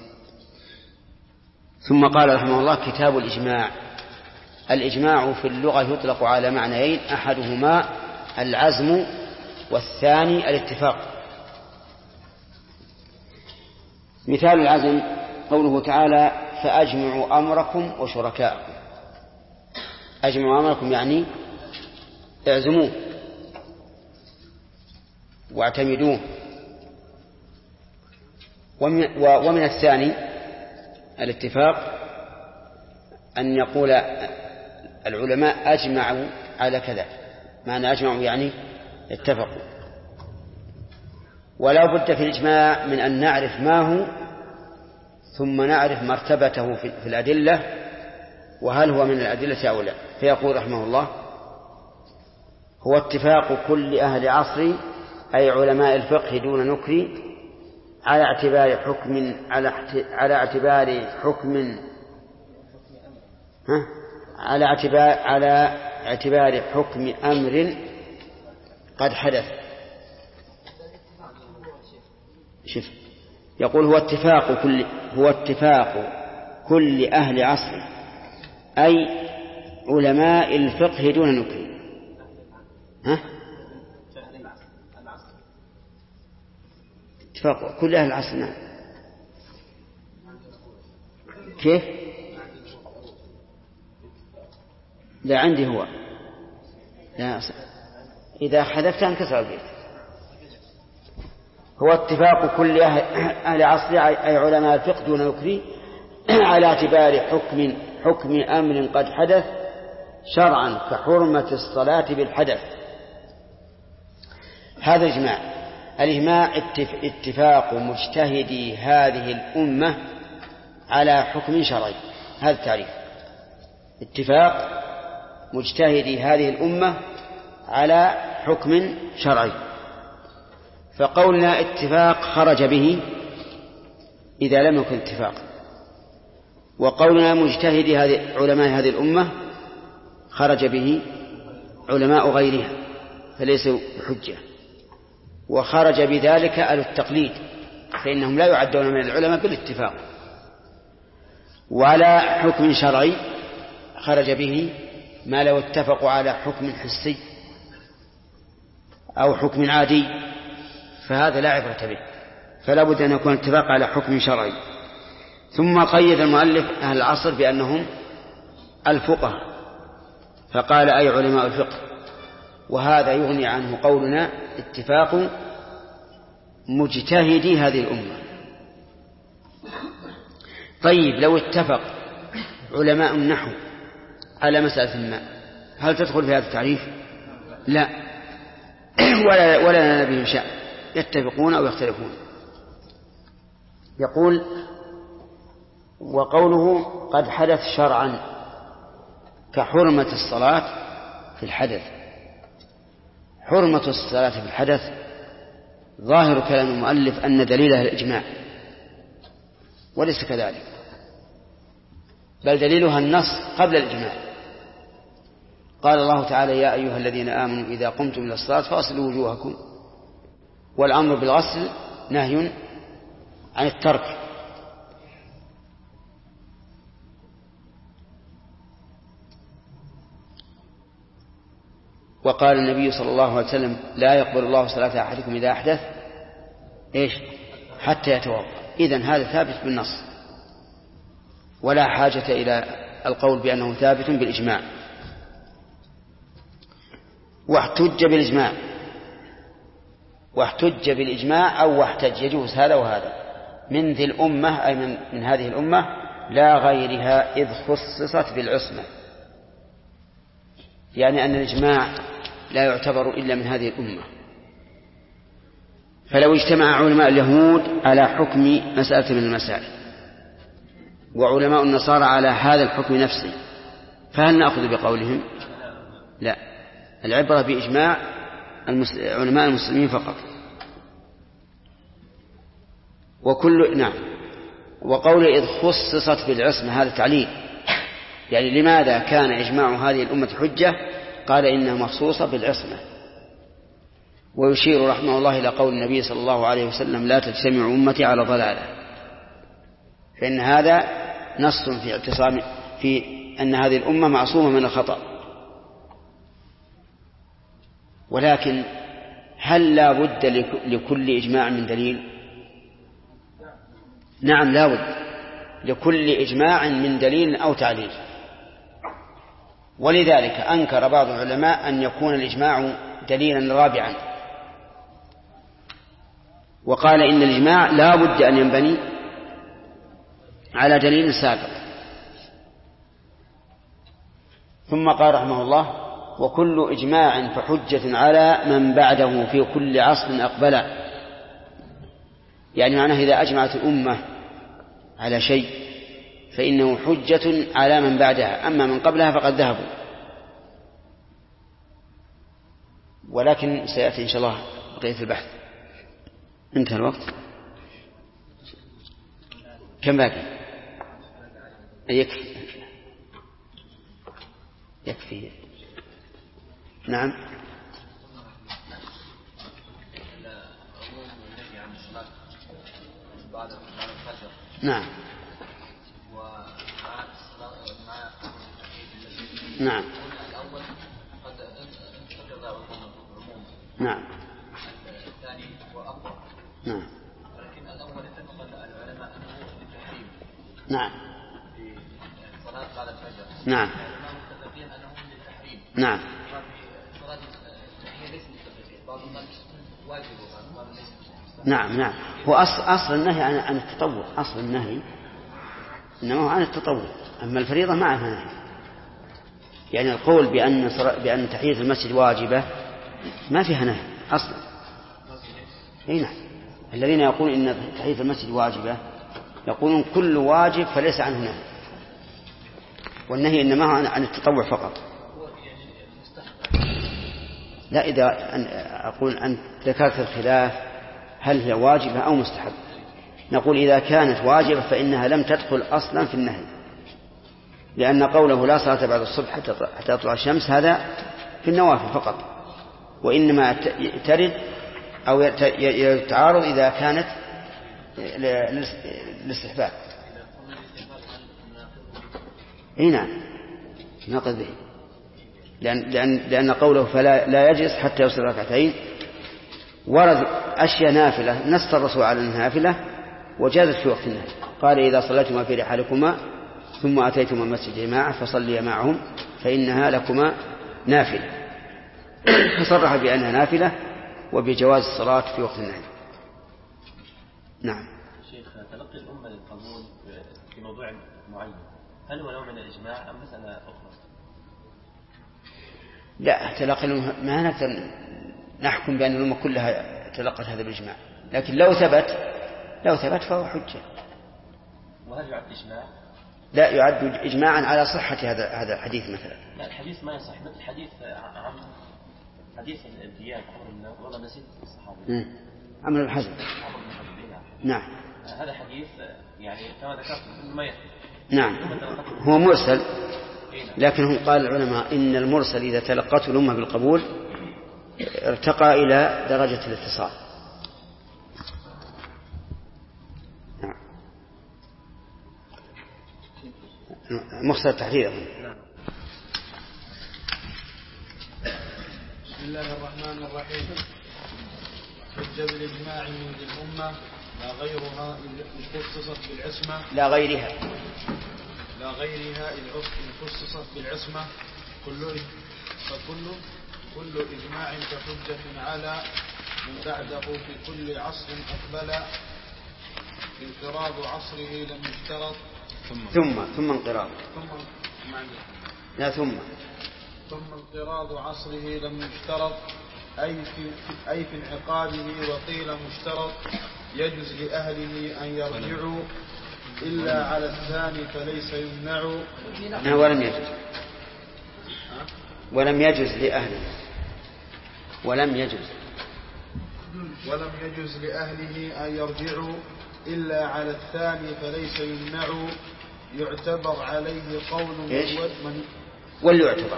ثم قال رحمه الله كتاب الإجماع. الإجماع في اللغة يطلق على معنيين، أحدهما العزم والثاني الاتفاق. مثال العزم قوله تعالى فأجمعوا أمركم وشركاءكم. أجمعوا أمركم يعني اعزموه واعتمدوه. ومن الثاني الاتفاق، أن يقول العلماء أجمعوا على كذا، معنى أجمعوا يعني اتفقوا. ولا بد في الإجماع من أن نعرف ما هو، ثم نعرف مرتبته في الأدلة، وهل هو من الأدلة أو لا. فيقول رحمه الله هو اتفاق كل أهل عصري أي علماء الفقه دون نكري على اعتبار حكم أمر قد حدث. شوف يقول هو اتفاق كل أهل عصر أي علماء الفقه دون نكر. اتفاق كل أهل العصر. نعم. كيف؟ لا عندي هو لا، إذا حذفت انكسر البيت. هو اتفاق كل أهل عصر أي علماء الفقه دون نكر على اعتبار حكم أمر قد حدث شرعا كحرمة الصلاة بالحدث. هذا الإجماع اتفاق مجتهدي هذه الأمة على حكم شرعي. هذا التعريف، اتفاق مجتهدي هذه الأمة على حكم شرعي. فقولنا اتفاق خرج به إذا لم يكن اتفاق، وقولنا مجتهدي علماء هذه الأمة خرج به علماء غيرها فليس بحجة. وخرج بذلك أهل التقليد فإنهم لا يعدون من العلماء بالاتفاق. وعلى حكم شرعي خرج به ما لو اتفقوا على حكم حسي أو حكم عادي، فهذا لا عبرة به، فلا بد أن يكون اتفاق على حكم شرعي. ثم قيد المؤلف أهل العصر بأنهم الفقهاء، فقال أي علماء الفقه، وهذا يغني عنه قولنا اتفاق مجتهدي هذه الأمة. طيب لو اتفق علماء النحو على مسألة ما، هل تدخل في هذا التعريف؟ لا، ولا نبيهم شأن، يتفقون أو يختلفون. يقول: وقوله قد حدث شرعا كحرمة الصلاة في الحدث. حرمة الصلاة في الحدث ظاهر كلام المؤلف أن دليلها الإجماع، وليس كذلك، بل دليلها النص قبل الإجماع. قال الله تعالى: يا أيها الذين آمنوا إذا قمتم إلى الصلاة فاغسلوا وجوهكم، والأمر بالغسل نهي عن الترك. وقال النبي صلى الله عليه وسلم: لا يقبل الله صلاة أحدكم إذا أحدث حتى يتوضأ. إذن هذا ثابت بالنص، ولا حاجة إلى القول بأنه ثابت بالإجماع. واحتج بالإجماع أو واحتج، يجوز هذا وهذا، من ذي الأمة أي من هذه الأمة لا غيرها، إذ خصصت بالعصمة، يعني أن الإجماع لا يعتبر إلا من هذه الأمة. فلو اجتمع علماء اليهود على حكم مسألة من المسائل وعلماء النصارى على هذا الحكم نفسه، فهل نأخذ بقولهم؟ لا، العبرة بإجماع علماء المسلمين فقط. وقول إذ خصصت بالعصمة هذا تعليل، يعني لماذا كان إجماع هذه الأمة حجة؟ قال إنها مخصوصة بالعصمة. ويشير رحمه الله إلى قول النبي صلى الله عليه وسلم: لا تجتمع أمتي على ضلالة، فإن هذا نص في اعتصام في أن هذه الأمة معصومة من الخطأ. ولكن هل لا بد لكل إجماع من دليل؟ نعم، لا بد لكل إجماع من دليل أو تعليل. ولذلك أنكر بعض العلماء أن يكون الإجماع دليلا رابعا، وقال إن الإجماع لا بد أن ينبني على دليل سابق. ثم قال رحمه الله: وكل إجماع فحجة على من بعده في كل عصر أقبلا. يعني معناه إذا أجمعت الأمة على شيء فإنه حجة على من بعدها، أما من قبلها فقد ذهبوا. ولكن سيأتي إن شاء الله بقية البحث. انتهى الوقت. كم باقي؟ يكفي. نعم. نعم. نعم. نعم. الثاني هو أقوى. نعم. ولكن الأول اتفق العلماء أنه للتحريم. نعم. في صلاة بعد الفجر. نعم. العلماء متفقين أنه للتحريم. نعم. وفي صلاة التحريم ليس متفقين، بعض الناس واجب وبعض ليس. نعم. هو أصل النهي عن التطوع، أصل النهي إنما عن التطوع، أما الفريضة ما عنها نهي. يعني القول بأن تحية المسجد واجبة ما فيها نهي أصلا. نعم. الذين يقولون إن تحية المسجد واجبة يقولون كل واجب فليس عنه نهي، والنهي إنما عن التطوع فقط. لا، إذا أقول أن ذكرت الخلاف هل هي واجبة أو مستحب، نقول إذا كانت واجبة فإنها لم تدخل أصلا في النهي، لأن قوله لا صلاة بعد الصبح حتى تطلع الشمس هذا في النوافل فقط، وإنما ترد أو يتعارض إذا كانت للاستحباب. نعم، نقض به، لأن قوله فلا لا يجلس حتى يصل ركعتين ورد أشياء نافلة نص الرسول على النافلة وجازت في وقت النهي. قال إذا صليتما في رحالكما ثم أتيتما المسجد جماعة فصليا معهم فإنها لكما نافلة، فصرح بأنها نافلة وبجواز الصلاة في وقت النهي. نعم. شيخ، تلقي الأمة للقبول في موضوع معين هل هو نوع من الإجماع أم مسألة أخرى؟ لا، تلقي الأمة ما نقدر نحكم بأن الأمة كلها تلقت هذا الإجماع، لكن لو ثبت فهو حجة. وهل يعد إجماع؟ لا، يعد إجماعا على صحة هذا الحديث مثلا. لا، الحديث ما يصح، مثل حديث حديث الديان والله نسيت الصحابي عمرو بن حزم. نعم. هذا حديث يعني كما ذكرت ما يثبت. نعم، هو مرسل، لكن قال العلماء إن المرسل إذا تلقته الأمة بالقبول ارتقى إلى درجة الاتصال. نعم. مختصر التحرير. بسم الله الرحمن الرحيم. حج بالإجماع من الأمة لا غيرها إن خصصت بالعصمة لا غيرها إن خصصت بالعصمة كل إجماع كحجة على من بعده في كل عصر أقبل انقراض عصره لم يشترط ثم انقراض ثم انقراض عصره لم يشترط أي في انعقاده، وقيل مشترط يجوز لأهله أن يرجعوا إلا على الثاني فليس يمنع. ولم يجوز لأهله ولم يجوز لأهله أن يرجعوا إلا على الثاني فليس يمنع. يعتبر عليه قول من وليعتبر.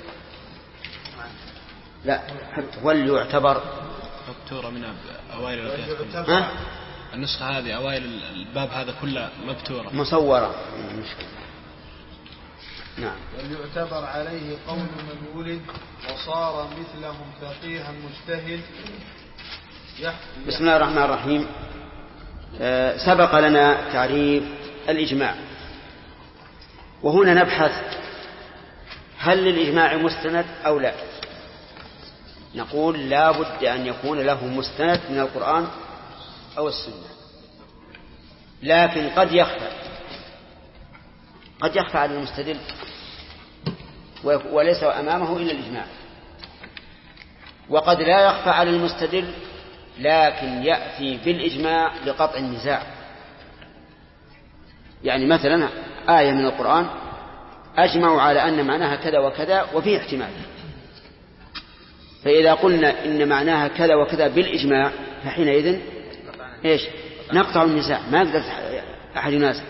لا، حتى وليعتبر مبتورة من أوائل النسخة هذه، أوائل الباب هذا كله مبتورة مصورة. نعم. وليعتبر عليه قول من ولد وصار مثلهم فقيها مجتهد. بسم الله الرحمن الرحيم. سبق لنا تعريف الإجماع، وهنا نبحث هل للإجماع مستند أو لا. نقول لا بد أن يكون له مستند من القرآن أو السنة، لكن قد يخفى على المستدل وليس أمامه إلا الإجماع، وقد لا يخفى على المستدل لكن يأتي بالإجماع لقطع النزاع. يعني مثلا آية من القرآن أجمعوا على أن معناها كذا وكذا وفيه احتمال، فإذا قلنا إن معناها كذا وكذا بالإجماع فحينئذ نقطع النزاع، ما يقدر أحد ينازع.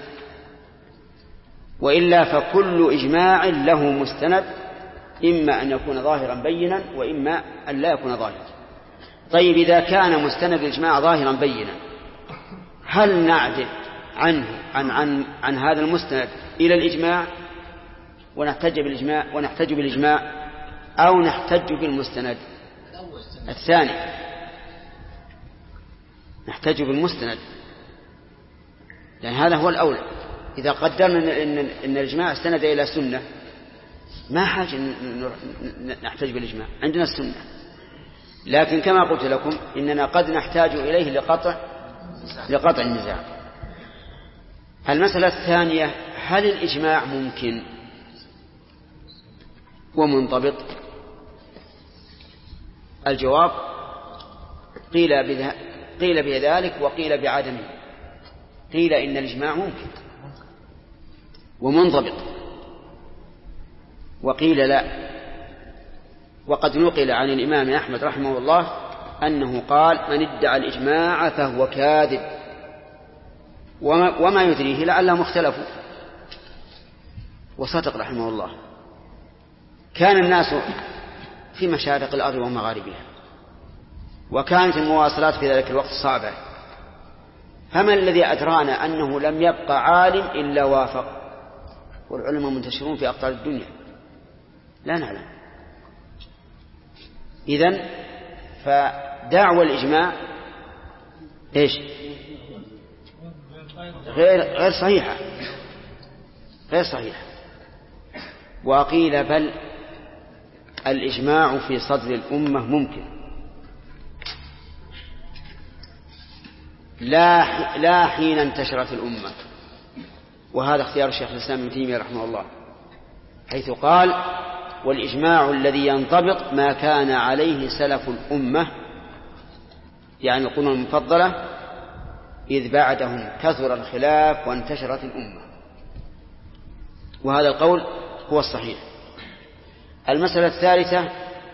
وإلا فكل إجماع له مستند، إما أن يكون ظاهرا بينا وإما أن لا يكون ظاهرا. طيب، إذا كان مستند الإجماع ظاهرا بينا، هل نعدل عنه عن هذا المستند إلى الإجماع ونحتج بالإجماع أو نحتج بالمستند الثاني؟ نحتج بالمستند، لأن هذا هو الأولى. إذا قدرنا إن الإجماع استند إلى سنة ما حاجة نحتج بالإجماع، عندنا السنة. لكن كما قلت لكم إننا قد نحتاج إليه لقطع النزاع. المسألة الثانية، هل الإجماع ممكن ومنضبط؟ الجواب قيل بذلك وقيل بعدمه. قيل إن الإجماع ممكن ومنضبط، وقيل لا. وقد نقل عن الإمام أحمد رحمه الله أنه قال: من ادعى الإجماع فهو كاذب. وما يدريه لعلهم اختلفوا، وصدق رحمه الله. كان الناس في مشارق الأرض ومغاربها، وكانت المواصلات في ذلك الوقت صعبة، فما الذي أدرانا أنه لم يبقى عالم إلا وافق؟ والعلماء منتشرون في أقطار الدنيا، لا نعلم. إذن فدعوى الإجماع غير صحيحة. وقيل بل الإجماع في صدر الأمة ممكن. لا حين انتشرت الأمة. وهذا اختيار الشيخ الإسلام ابن تيمية رحمه الله، حيث قال: والإجماع الذي ينضبط ما كان عليه سلف الأمة، يعني القرون المفضلة، إذ بعدهم كثر الخلاف وانتشرت الأمة. وهذا القول هو الصحيح. المسألة الثالثة: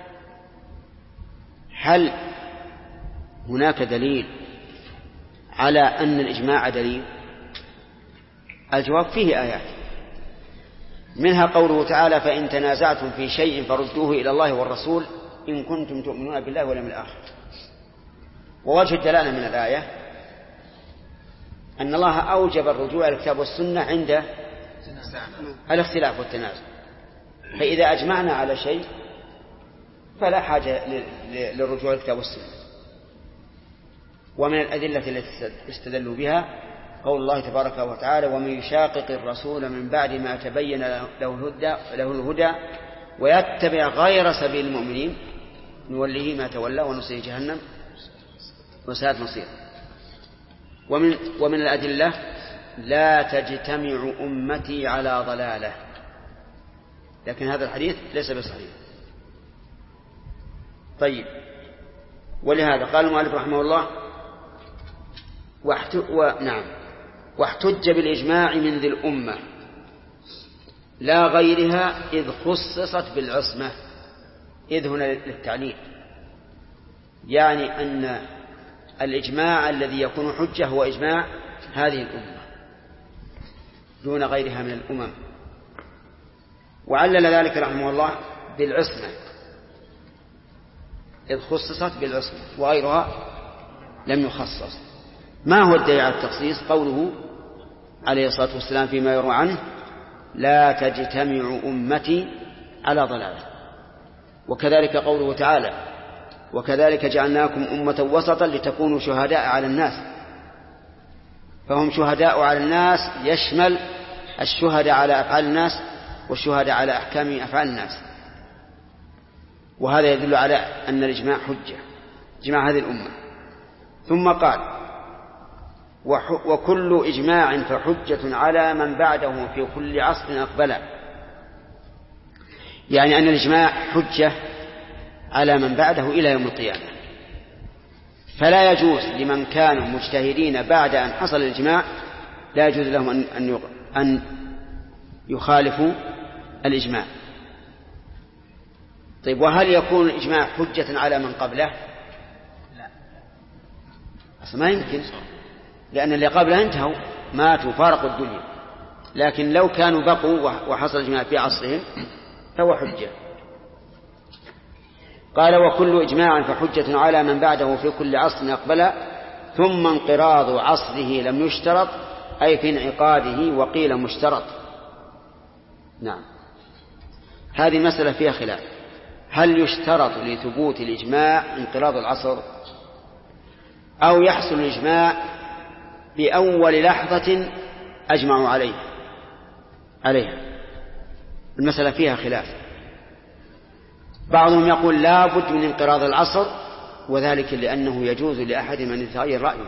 هل هناك دليل على أن الإجماع دليل؟ الجواب: فيه آيات، منها قوله تعالى: فإن تنازعتم في شيء فردوه إلى الله والرسول إن كنتم تؤمنون بالله واليوم الآخر. ووجه الدلالة من الآية أن الله أوجب الرجوع إلى الكتاب والسنة عند الاختلاف والتنازع، فإذا أجمعنا على شيء فلا حاجة للرجوع إلى الكتاب والسنة. ومن الأدلة التي استدلوا بها قول الله تبارك وتعالى: ومن يشاقق الرسول من بعد ما تبين له الهدى ويتبع غير سبيل المؤمنين نوله ما تولى ونصله جهنم وساءت مصيره. ومن الأدلة: لا تجتمع أمتي على ضلالة، لكن هذا الحديث ليس بصحيح. طيب، ولهذا قال المؤلف رحمه الله: واحتج بالإجماع من ذي الأمة لا غيرها إذ خصصت بالعصمة. إذ هنا للتعليل، يعني أن الإجماع الذي يكون حجة هو إجماع هذه الأمة دون غيرها من الأمم. وعلل ذلك رحمه الله بالعصمة، إذ خصصت بالعصمة وغيرها لم يخصص. ما هو الدليل على التخصيص؟ قوله عليه الصلاة والسلام فيما يروى عنه: لا تجتمع أمتي على ضلالة. وكذلك قوله تعالى: وكذلك جعلناكم أمة وسطا لتكونوا شهداء على الناس. فهم شهداء على الناس يشمل الشهداء على أفعال الناس والشهداء على أحكام أفعال الناس. وهذا يدل على أن الإجماع حجة، إجماع هذه الأمة. ثم قال: وكل إجماع فحجة على من بعده في كل عصر أقبل. يعني أن الإجماع حجة على من بعده إلى يوم القيامة، فلا يجوز لمن كانوا مجتهدين بعد أن حصل الإجماع، لا يجوز لهم أن يخالفوا الإجماع. طيب، وهل يكون الإجماع حجة على من قبله؟ لا، أصلا ما يمكن، لأن اللي قبله انتهوا ماتوا فارقوا الدنيا. لكن لو كانوا بقوا وحصل الإجماع في عصرهم فهو حجة. قال: وكل إجماع فحجة على من بعده في كل عصر أقبل، ثم انقراض عصره لم يشترط، أي في انعقاده، وقيل مشترط. نعم، هذه مسألة فيها خلاف: هل يشترط لثبوت الإجماع انقراض العصر، أو يحصل الإجماع بأول لحظة أجمعوا عليها؟ المسألة فيها خلاف. بعضهم يقول لا بد من انقراض العصر، وذلك لأنه يجوز لأحد من يتغير رأيه،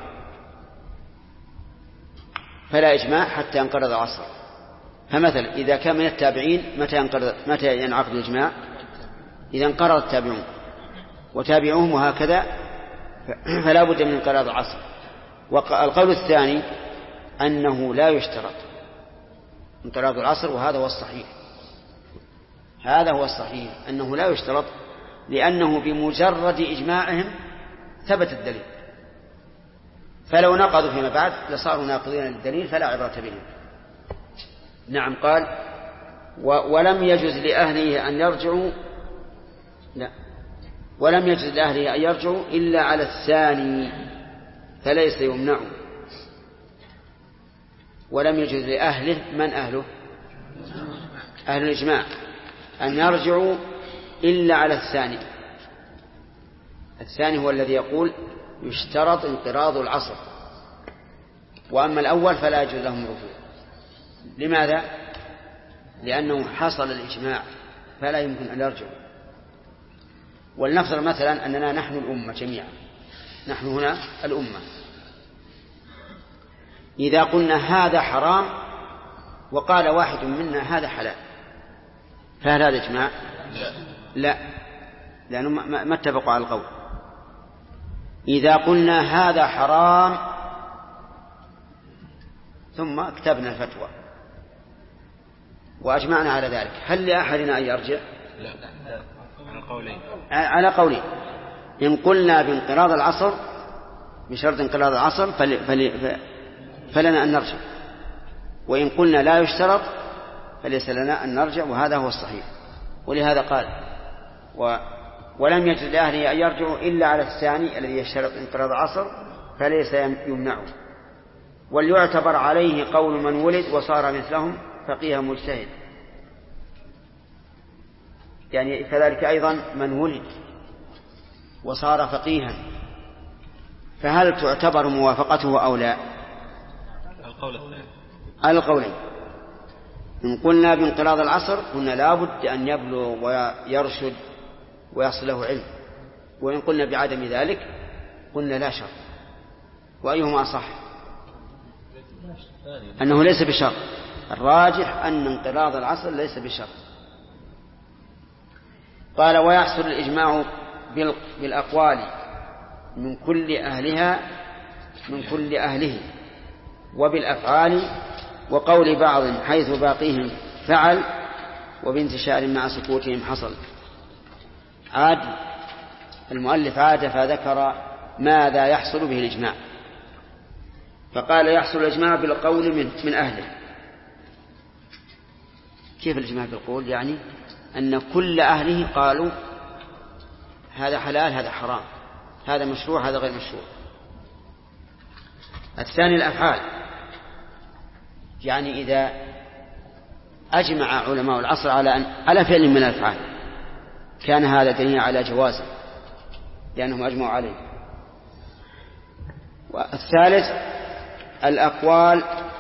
فلا إجماع حتى ينقرض العصر. فمثلا إذا كان من التابعين متى ينعقد الإجماع؟ إذا انقرض التابعون وتابعوهم وهكذا، فلا بد من انقراض العصر. والقول الثاني أنه لا يشترط انقراض العصر، وهذا هو الصحيح. هذا هو الصحيح، أنه لا يشترط، لأنه بمجرد إجماعهم ثبت الدليل، فلو نقضوا فيما بعد لصاروا ناقضين للدليل فلا عبرة بهم. نعم. قال: ولم يجوز لأهله أن يرجعوا، لا، ولم يجوز لأهله أن يرجعوا إلا على الثاني فليس يمنع. ولم يجوز لأهله، من أهله؟ أهل الإجماع، أن يرجعوا إلا على الثاني. الثاني هو الذي يقول يشترط انقراض العصر، وأما الأول فلا يجوز لهم الرجوع. لماذا؟ لأنه حصل الإجماع فلا يمكن أن يرجعوا. ولنفرض مثلا أننا نحن الأمة جميعا، نحن هنا الأمة، إذا قلنا هذا حرام وقال واحد منا هذا حلال فهل هذا إجماع؟ لا، لأنه ما اتفقوا على القول. إذا قلنا هذا حرام ثم كتبنا الفتوى وأجمعنا على ذلك، هل لأحدنا أن يرجع؟ لا، على قولين. إن قلنا بانقراض العصر بشرط انقراض العصر فلنا أن نرجع، وإن قلنا لا يشترط فليس لنا أن نرجع، وهذا هو الصحيح. ولهذا قال ولم يجد لأهله أن يرجعوا إلا على الثاني الذي يشترط انقراض العصر فليس يمنعه. وليعتبر عليه قول من ولد وصار مثلهم فقيها مجتهد، يعني كذلك أيضا من ولد وصار فقيها فهل تعتبر موافقته أو لا؟ القولين. إن قلنا بانقراض العصر قلنا لا بد أن يبلغ ويرشد ويصل له علم، وإن قلنا بعدم ذلك قلنا لا شرط. وأيهما أصح؟ أنه ليس بشرط. الراجح أن انقراض العصر ليس بشرط. قال ويحصل الإجماع بالأقوال من كل أهله وبالأفعال وقول بعض حيث باقيهم فعل وبانتشار مع سكوتهم حصل. عاد المؤلف عاد فذكر ماذا يحصل به الإجماع، فقال يحصل الإجماع بالقول من أهله. كيف الإجماع بالقول؟ يعني أن كل أهله قالوا هذا حلال هذا حرام، هذا مشروع هذا غير مشروع. الثاني الأفعال، يعني إذا أجمع علماء العصر على فعل من الأفعال كان هذا دليل على جوازه لأنهم أجمعوا عليه. والثالث الأقوال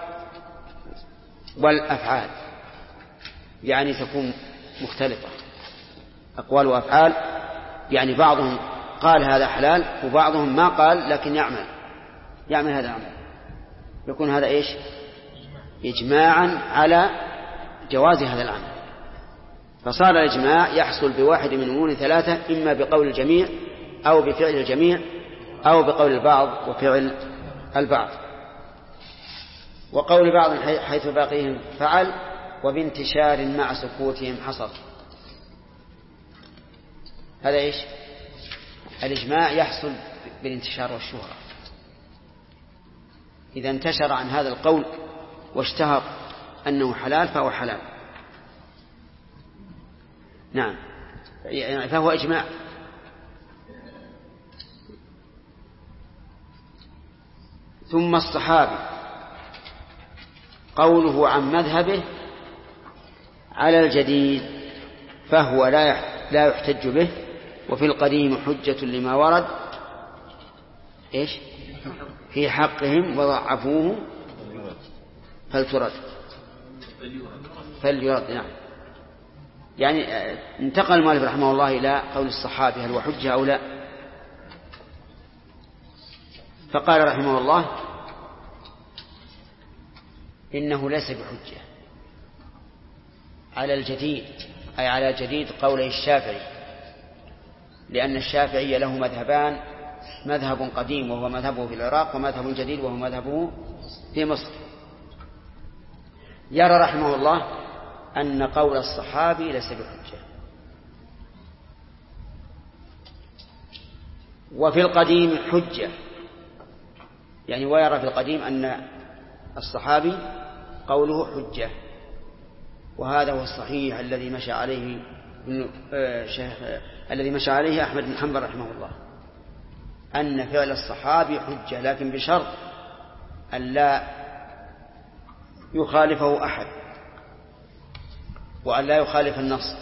والأفعال، يعني تكون مختلطة، أقوال وأفعال، يعني بعضهم قال هذا حلال وبعضهم ما قال لكن يعمل هذا العمل، يكون هذا إيش؟ إجماعا على جواز هذا العمل. فصار الإجماع يحصل بواحد من أمور ثلاثة، إما بقول الجميع أو بفعل الجميع أو بقول البعض وفعل البعض. وقول بعض حيث باقيهم فعل وبانتشار مع سكوتهم حصل. هذا إيش؟ الإجماع يحصل بالانتشار والشهرة. إذا انتشر عن هذا القول واشتهر أنه حلال فهو حلال، نعم، يعني فهو إجماع. ثم الصحابي قوله عن مذهبه على الجديد فهو لا يحتج به، وفي القديم حجة لما ورد إيش؟ في حقهم وضعفوه فليرد. نعم، يعني انتقل المؤلف رحمه الله إلى قول الصحابي هل هو حجة أو لا، فقال رحمه الله إنه ليس بحجة على الجديد، أي على جديد قوله الشافعي، لأن الشافعي له مذهبان، مذهب قديم وهو مذهبه في العراق، ومذهب جديد وهو مذهبه في مصر. يرى رحمه الله أن قول الصحابي ليس بحجة. وفي القديم حجة، يعني ويرى في القديم أن الصحابي قوله حجة، وهذا هو الصحيح الذي مشى عليه أحمد بن حنبل رحمه الله، أن فعل الصحابي حجة، لكن بشرط أن لا يخالفه أحد وأن لا يخالف النص،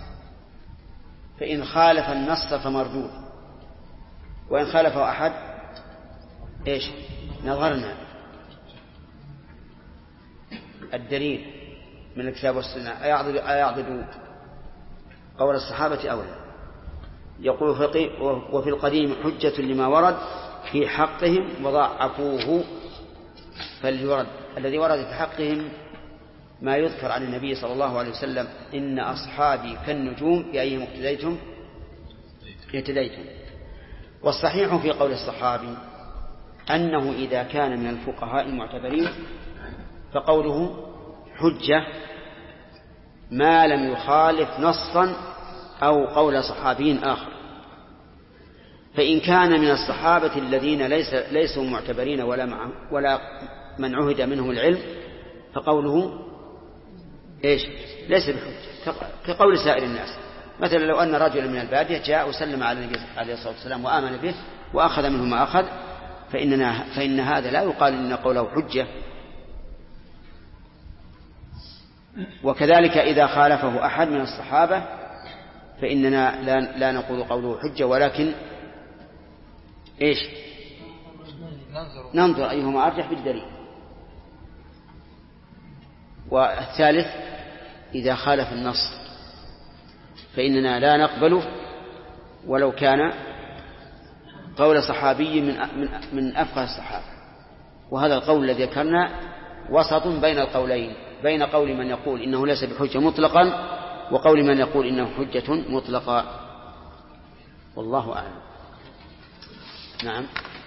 فإن خالف النص فمردود، وإن خالفه أحد إيش؟ نظرنا الدليل من الكتاب والسنة أيعضد قول الصحابة أو لا. يقول وفي القديم حجة لما ورد في حقهم وضعفوه، الذي ورد في حقهم ما يذكر عن النبي صلى الله عليه وسلم: إن أصحابي كالنجوم بأيهم اقتديتم اهتديتم. والصحيح في قول الصحابي أنه إذا كان من الفقهاء المعتبرين فقوله حجة ما لم يخالف نصا أو قول صحابي آخر. فإن كان من الصحابة الذين ليسوا معتبرين ولا من عهد منهم العلم فقوله ليس بحجة، كقول سائر الناس. مثلا لو أن رجلا من البادية جاء وسلم على النبي عليه الصلاة والسلام وآمن به وأخذ منه ما أخذ فإن هذا لا يقال إن قوله حجة. وكذلك إذا خالفه أحد من الصحابة فإننا لا نقول قوله حجة، ولكن ننظر أيهما أرجح بالدليل. والثالث إذا خالف النص فإننا لا نقبله ولو كان قول صحابي من أفقه الصحابة. وهذا القول الذي ذكرنا وسط بين القولين، بين قول من يقول إنه ليس بحجة مطلقا وقول من يقول إنه حجة مطلقا، والله أعلم. نعم.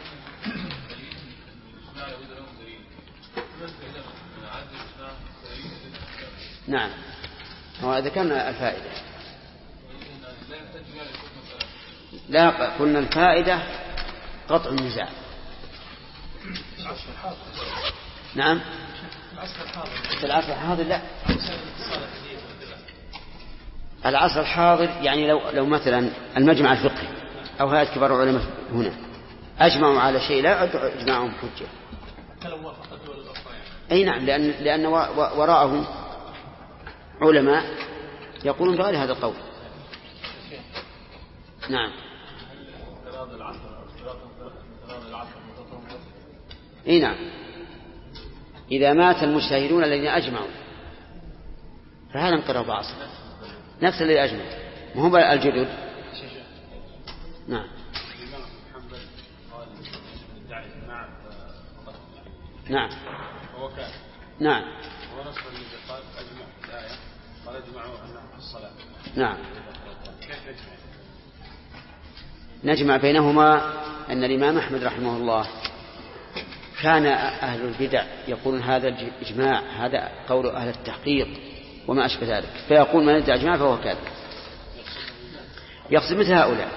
نعم، ذكرنا الفائدة. لا، قلنا الفائدة قطع النزاع. نعم، في العصر الحاضر لا. العصر الحاضر يعني لو مثلا المجمع الفقهي أو هيئة كبار العلماء هنا أجمعوا على شيء لا يعد إجماعهم حجة. أي نعم، لأن وراءهم علماء يقولون بغير هذا القول. نعم. اي نعم، إذا مات المجتهدون الذين أجمعوا فهذا انقراض عصر، نفس الذي أجمع ما هو الجدد. نعم. نعم. نعم. نعم. نجمع بينهما أن الإمام أحمد رحمه الله كان أهل البدع يقولون هذا الإجماع هذا قول أهل التحقيق وما أشبه ذلك، فيقول من ادعى إجماع فهو كاذب. يقصد مثل هؤلاء.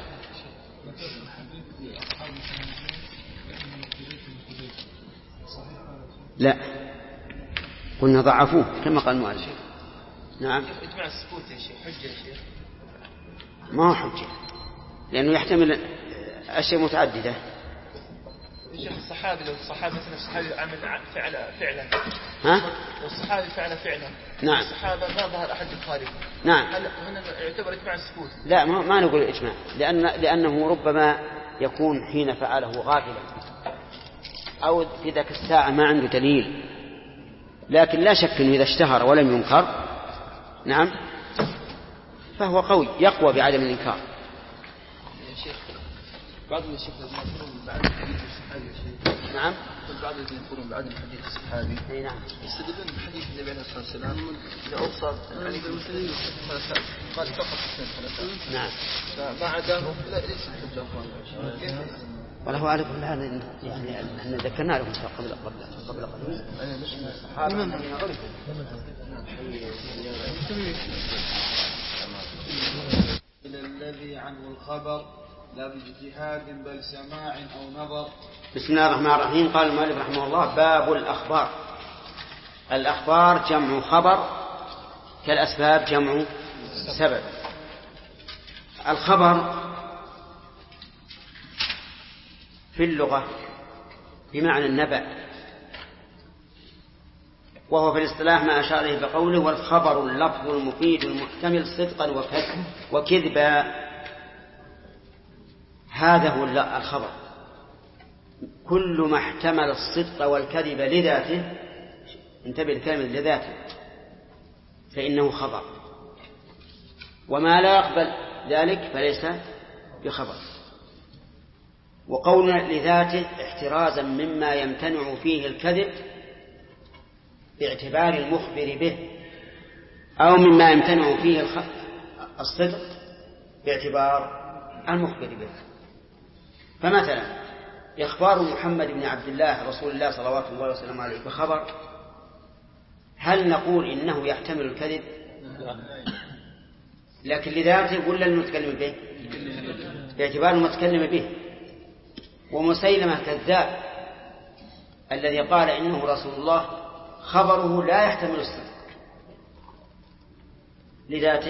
لا، قلنا ضعفوه كما قال المؤلف. نعم. إجماع السكوت يا شيخ حجة يا شيخ؟ ما هو حجة لأنه يحتمل أشياء متعددة. شيخ الصحابي لو الصحابي مثلا الصحابي عمل فعلا ها؟ لو الصحابي فعل فعلا نعم الصحابة ما ظهر أحد يخالف نعم هل هنا يعتبر إجماع السكوت؟ لا، ما نقول إجماع لأنه ربما يكون حين فعله غافلا أو في ذاك الساعة ما عنده دليل، لكن لا شك أنه إذا اشتهر ولم ينكر نعم فهو قوي يقوى بعدم الإنكار. يا شيخ بعض الشيخ يقولون بعد الحديث الصحابي يا شيخ. نعم. بعض الذين يقولون بعد الحديث الصحابي. أي نعم. يستدلون بحديث النبي عليه الصلاة والسلام إذا أبصر يعني بالمسلمين قال فقط اثنين ثلاثة. نعم. فما عداه لا ليس الحجة أخوان. وله أعرف الآن يعني أن ذكرنا لهم قبل قليل. أنا مش من الصحابة. إلى الذي عنه الخبر لا باجتهاد بل سماع أو نظر. بسم الله الرحمن الرحيم. قال المؤلف رحمه الله: باب الأخبار. الأخبار جمع خبر كالأسباب جمع سبب. الخبر في اللغة بمعنى النبأ، وهو في الاصطلاح ما أشار إليه بقوله: والخبر اللفظ المفيد المحتمل صدقا وكذبا. هذا هو الخبر، كل ما احتمل الصدق والكذب لذاته، انتبه الكلمة لذاته، فإنه خبر، وما لا يقبل ذلك فليس بخبر. وقولنا لذاته احترازا مما يمتنع فيه الكذب باعتبار المخبر به، أو مما يمتنع فيه الصدق باعتبار المخبر به. فمثلا إخبار محمد بن عبد الله رسول الله صلوات الله وسلامه عليه بخبر، هل نقول إنه يحتمل الكذب؟ لكن لذاته ولا المتكلم به؟ باعتبار المتكلم به. ومسيلمة كذاب الذي قال إنه رسول الله خبره لا يحتمل الصدق لذاته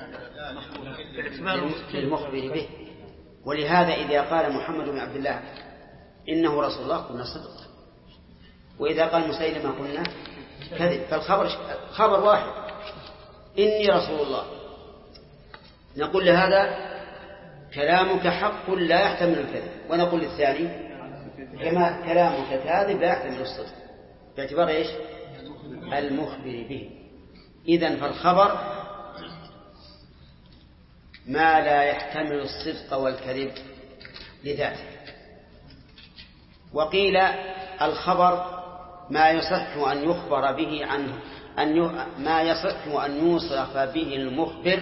للمخبر به. ولهذا إذا قال محمد بن عبد الله إنه رسول الله قلنا صدق، وإذا قال مسيلمة قلنا كذب. فالخبر خبر واحد، إني رسول الله، نقول لهذا كلامك حق لا يحتمل الكذب، ونقول للثاني كما كلامك كاذب لا يحتمل الصدق باعتبار إيش؟ المخبر به. إذن فالخبر ما لا يحتمل الصدق والكذب لذاته. وقيل الخبر ما يصح أن يخبر به عنه ما يصح أن يوصف به المخبر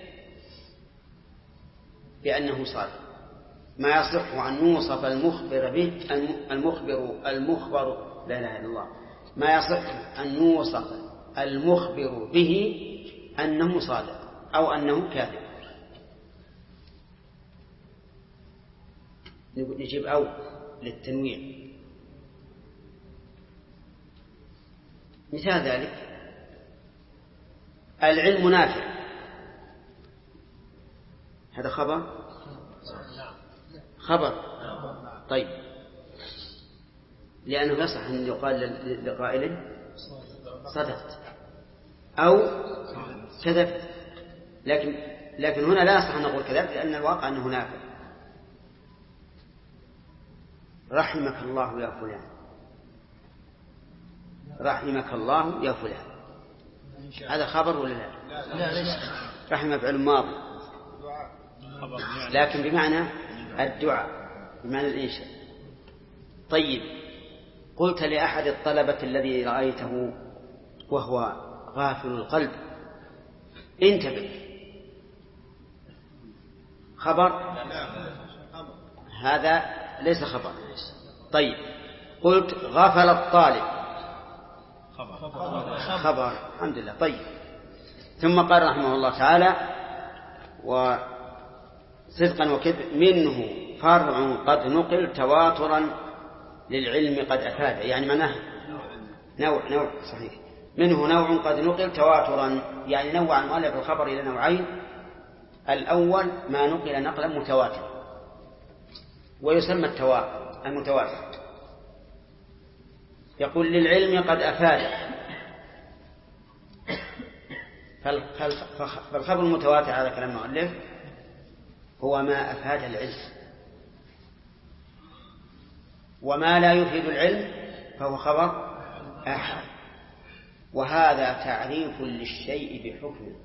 بأنه صادق، ما يصح أن يوصف المخبر به المخبر لا إله إلا الله، ما يصح أن يوصف المخبر به أنه صادق أو أنه كاذب. نجيب أو للتنويع. مثال ذلك العلم نافع، هذا خبر طيب، لأنه يصح أن يقال لقائله صدقت أو كذبت، لكن هنا لا يصح أن نقول كذبت لأن الواقع أنه نافع. رحمك الله يا فلان، رحمك الله يا فلان، هذا خبر ولا لا؟ رحمة فعل ماضي لكن بمعنى الدعاء، بمعنى الإنشاء. طيب قلت لأحد الطلبة الذي رأيته وهو غافل القلب انتبه، خبر؟ هذا ليس خبر. طيب قلت غفل الطالب، خبر، الحمد لله. طيب ثم قال رحمه الله تعالى وصدقا وكذب منه فرع قد نقل تواترا للعلم قد أفاد، يعني معناه نوع صحيح، منه نوع قد نقل تواترا، يعني نوع المؤلف الخبر إلى نوعين. الأول ما نقل نقلا متواتر ويسمى المتواتر، يقول للعلم قد أفاد، فالخبر المتواتر على كلام المؤلف هو ما أفاد العلم، وما لا يفيد العلم فهو خبر أحد. وهذا تعريف للشيء بحكمه،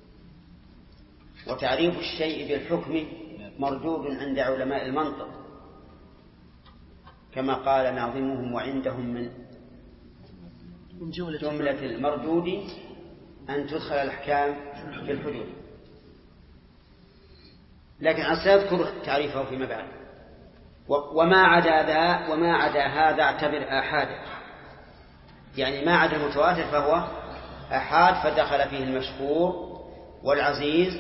وتعريف الشيء بالحكم مردود عند علماء المنطق كما قال ناظمهم وعندهم من جملة المردود أن تدخل الأحكام في الحدود، لكن سيذكر تعريفه فيما بعد. وما عدا هذا اعتبر آحادا، يعني ما عدا المتواتر فهو آحاد، فدخل فيه المشهور والعزيز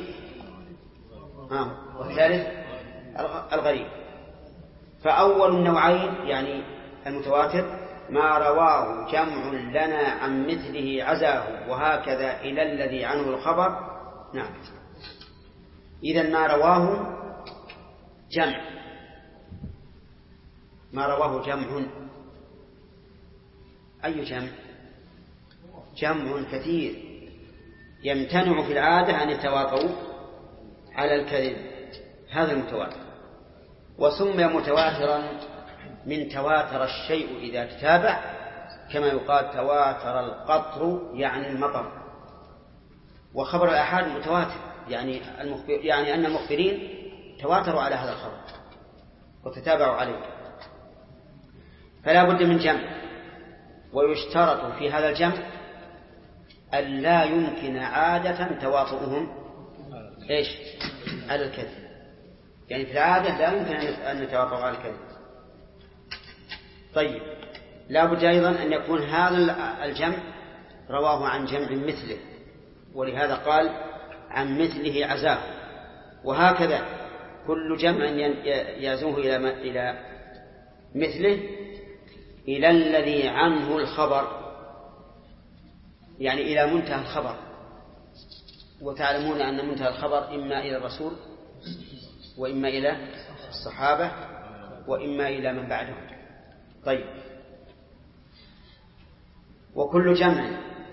والثالث الغريب. فأول النوعين يعني المتواتر ما رواه جمع لنا عن مثله عزاه، وهكذا إلى الذي عنه الخبر. نعم، إذن ما رواه جمع، ما رواه جمع، أي جمع؟ جمع كثير يمتنع في العادة أن يتواطؤوا على الكذب، هذا المتواتر. وسمي متواترا من تواتر الشيء إذا تتابع، كما يقال تواتر القطر يعني المطر. وخبر الآحاد متواتر يعني أن المخبرين تواتروا على هذا الخبر. وتتابعوا عليه، فلا بد من جمع. ويشترط في هذا الجمع أن لا يمكن عادة تواطؤهم على الكذب، يعني في العادة لا يمكن أن نتواطؤ على الكذب. طيب، لا بد أيضا أن يكون هذا الجمع رواه عن جمع مثله، ولهذا قال عن مثله عزاه. وهكذا كل جمع يزوه إلى مثله إلى الذي عنه الخبر، يعني إلى منتهى الخبر. وتعلمون أن منتهى الخبر إما إلى الرسول وإما إلى الصحابة وإما إلى من بعدهم. طيب، وكل جمع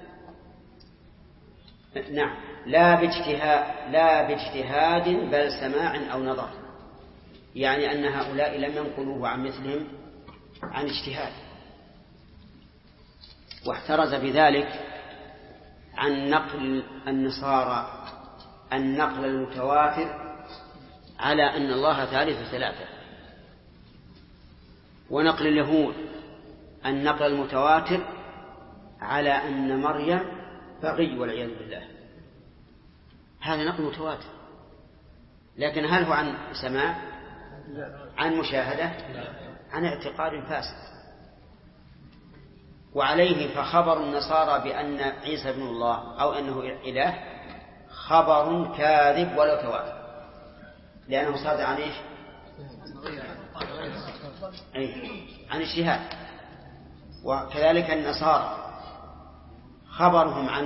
لا باجتهاد بل سماع أو نظر، يعني أن هؤلاء لم ينقلوه عن مثلهم عن اجتهاد. واحترز بذلك عن نقل النصارى النقل المتواتر على أن الله ثالث ثلاثة، ونقل اليهود النقل المتواتر على أن مريم بغي والعياذ بالله. هذا نقل متواتر، لكن هل هو عن سماع، عن مشاهدة، عن اعتقاد فاسد؟ وعليه فخبر النصارى بأن عيسى ابن الله أو أنه إله خبر كاذب ولو تواتر، لأنه صادر عن عن اجتهاد. وكذلك النصارى خبرهم عن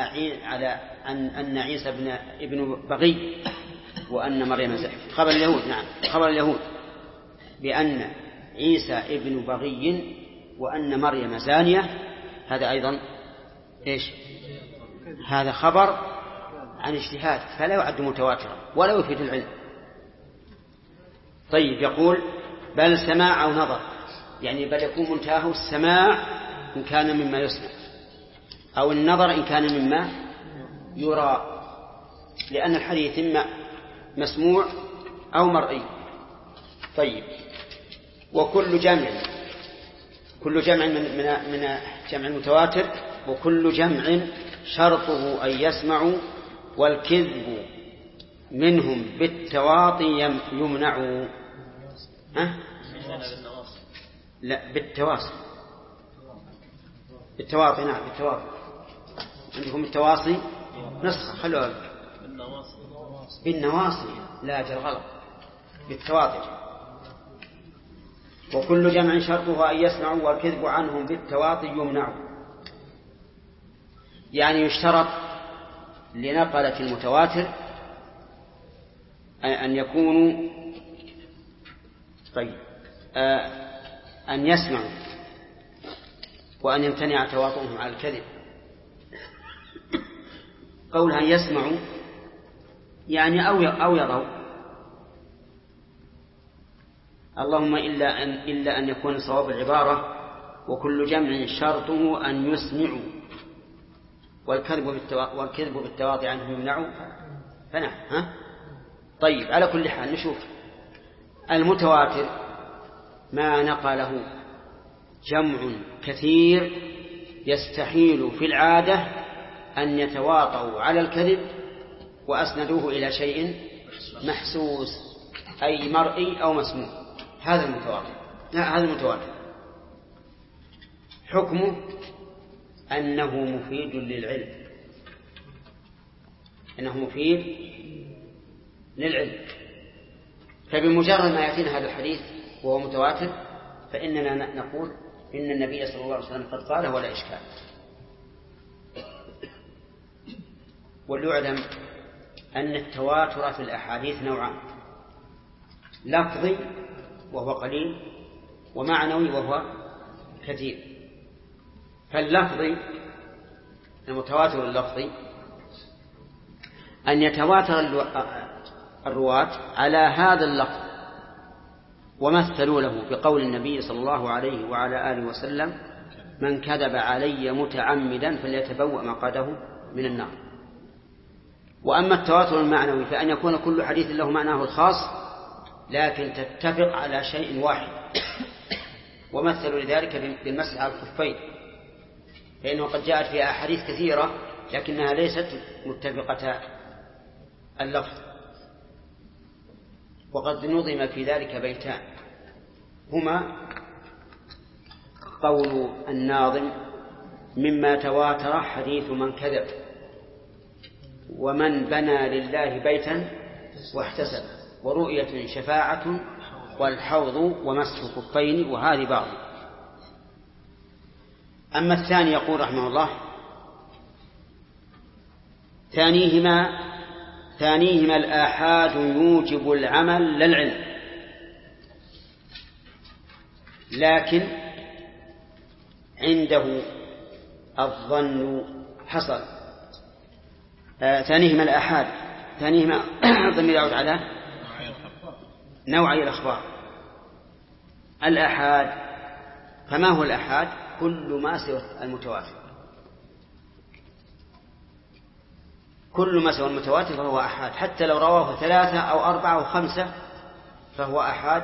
أن عيسى ابن بغي وأن مريم زحف. خبر اليهود بأن عيسى ابن بغي وأن مريم زانية، هذا أيضا هذا خبر عن اجتهاد، فلا يعد متواترا ولا يفيد العلم. طيب، يقول بل سماع أو نظر، يعني بل يكون منتهاه السماع إن كان مما يسمع، أو النظر إن كان مما يرى، لأن الحديث إما مسموع أو مرئي. طيب، وكل جمع من جمع المتواتر، وكل جمع شرطه أن يسمعوا، والكذب منهم بالتواطي يمنع. لا، بالتواصي. بالتواطي، نعم، بالتواطي. عندكم التواصي نسخة، خلوها بالنواصي، لا أجل غلط، بالتواطي. وكل جمع شرطه أن يسمعوا، والكذب عنهم بالتواطي يمنع، يعني يشترط لنقلة المتواتر أن يكونوا أن يسمعوا وأن يمتنع تواطؤهم على الكذب. قولها يسمعوا يعني أو يروا، اللهم إلا أن يكون صواب العبارة وكل جمع شرطه أن يسمعوا، والكذب بالتواطي عنه يمنع، فنعم. طيب، على كل حال نشوف المتواتر ما نقله جمع كثير يستحيل في العادة أن يتواطؤوا على الكذب وأسندوه إلى شيء محسوس، أي مرئي أو مسموع. هذا المتواتر حكمه أنه مفيد للعلم، فبمجرد ما يأتينا هذا الحديث وهو متواتر فإننا نقول إن النبي صلى الله عليه وسلم قد قاله ولا إشكال. وليعلم أن التواتر في الأحاديث نوعان: لفظي وهو قليل، ومعنوي وهو كثير. فاللفظي المتواتر اللفظي أن يتواتر الرواة على هذا اللفظ ومثلوا له بقول النبي صلى الله عليه وعلى آله وسلم: من كذب علي متعمدا فليتبوأ مقعده من النار. وأما التواتر المعنوي فأن يكون كل حديث له معناه الخاص لكن تتفق على شيء واحد. ومثلوا لذلك بالمسح على الخفين، فإنه قد جاءت فيها أحاديث كثيرة لكنها ليست متفقة اللفظ. وقد نظم في ذلك بيتان هما قول الناظم: مما تواتر حديث من كذب، ومن بنى لله بيتا واحتسب، ورؤية شفاعة، والحوض ومسح الخفين، وهذه بعض. أما الثاني يقول رحمه الله: ثانيهما الآحاد يوجب العمل لا العلم، لكن عنده الظن حصل. ثانيهما الآحاد، ثانيهما الضمير يعود على نوعي الأخبار. الآحاد، فما هو الآحاد؟ كل ما سوى المتواتر، كل ما سوى المتواتر فهو أحاد، حتى لو رواه 3 أو 4 أو 5 فهو أحاد،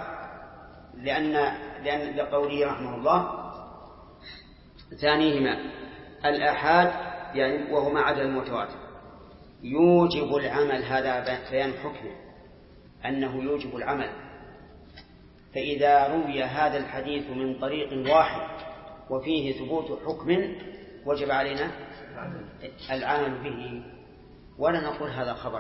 لأن لقوله رحمه الله: ثانيهما الآحاد، يعني وهو ما عدا المتواتر، يوجب العمل. هذا بيان حكمه أنه يوجب العمل. فإذا روي هذا الحديث من طريق واحد وفيه ثبوت حكم وجب علينا العمل به، ولا نقول هذا خبر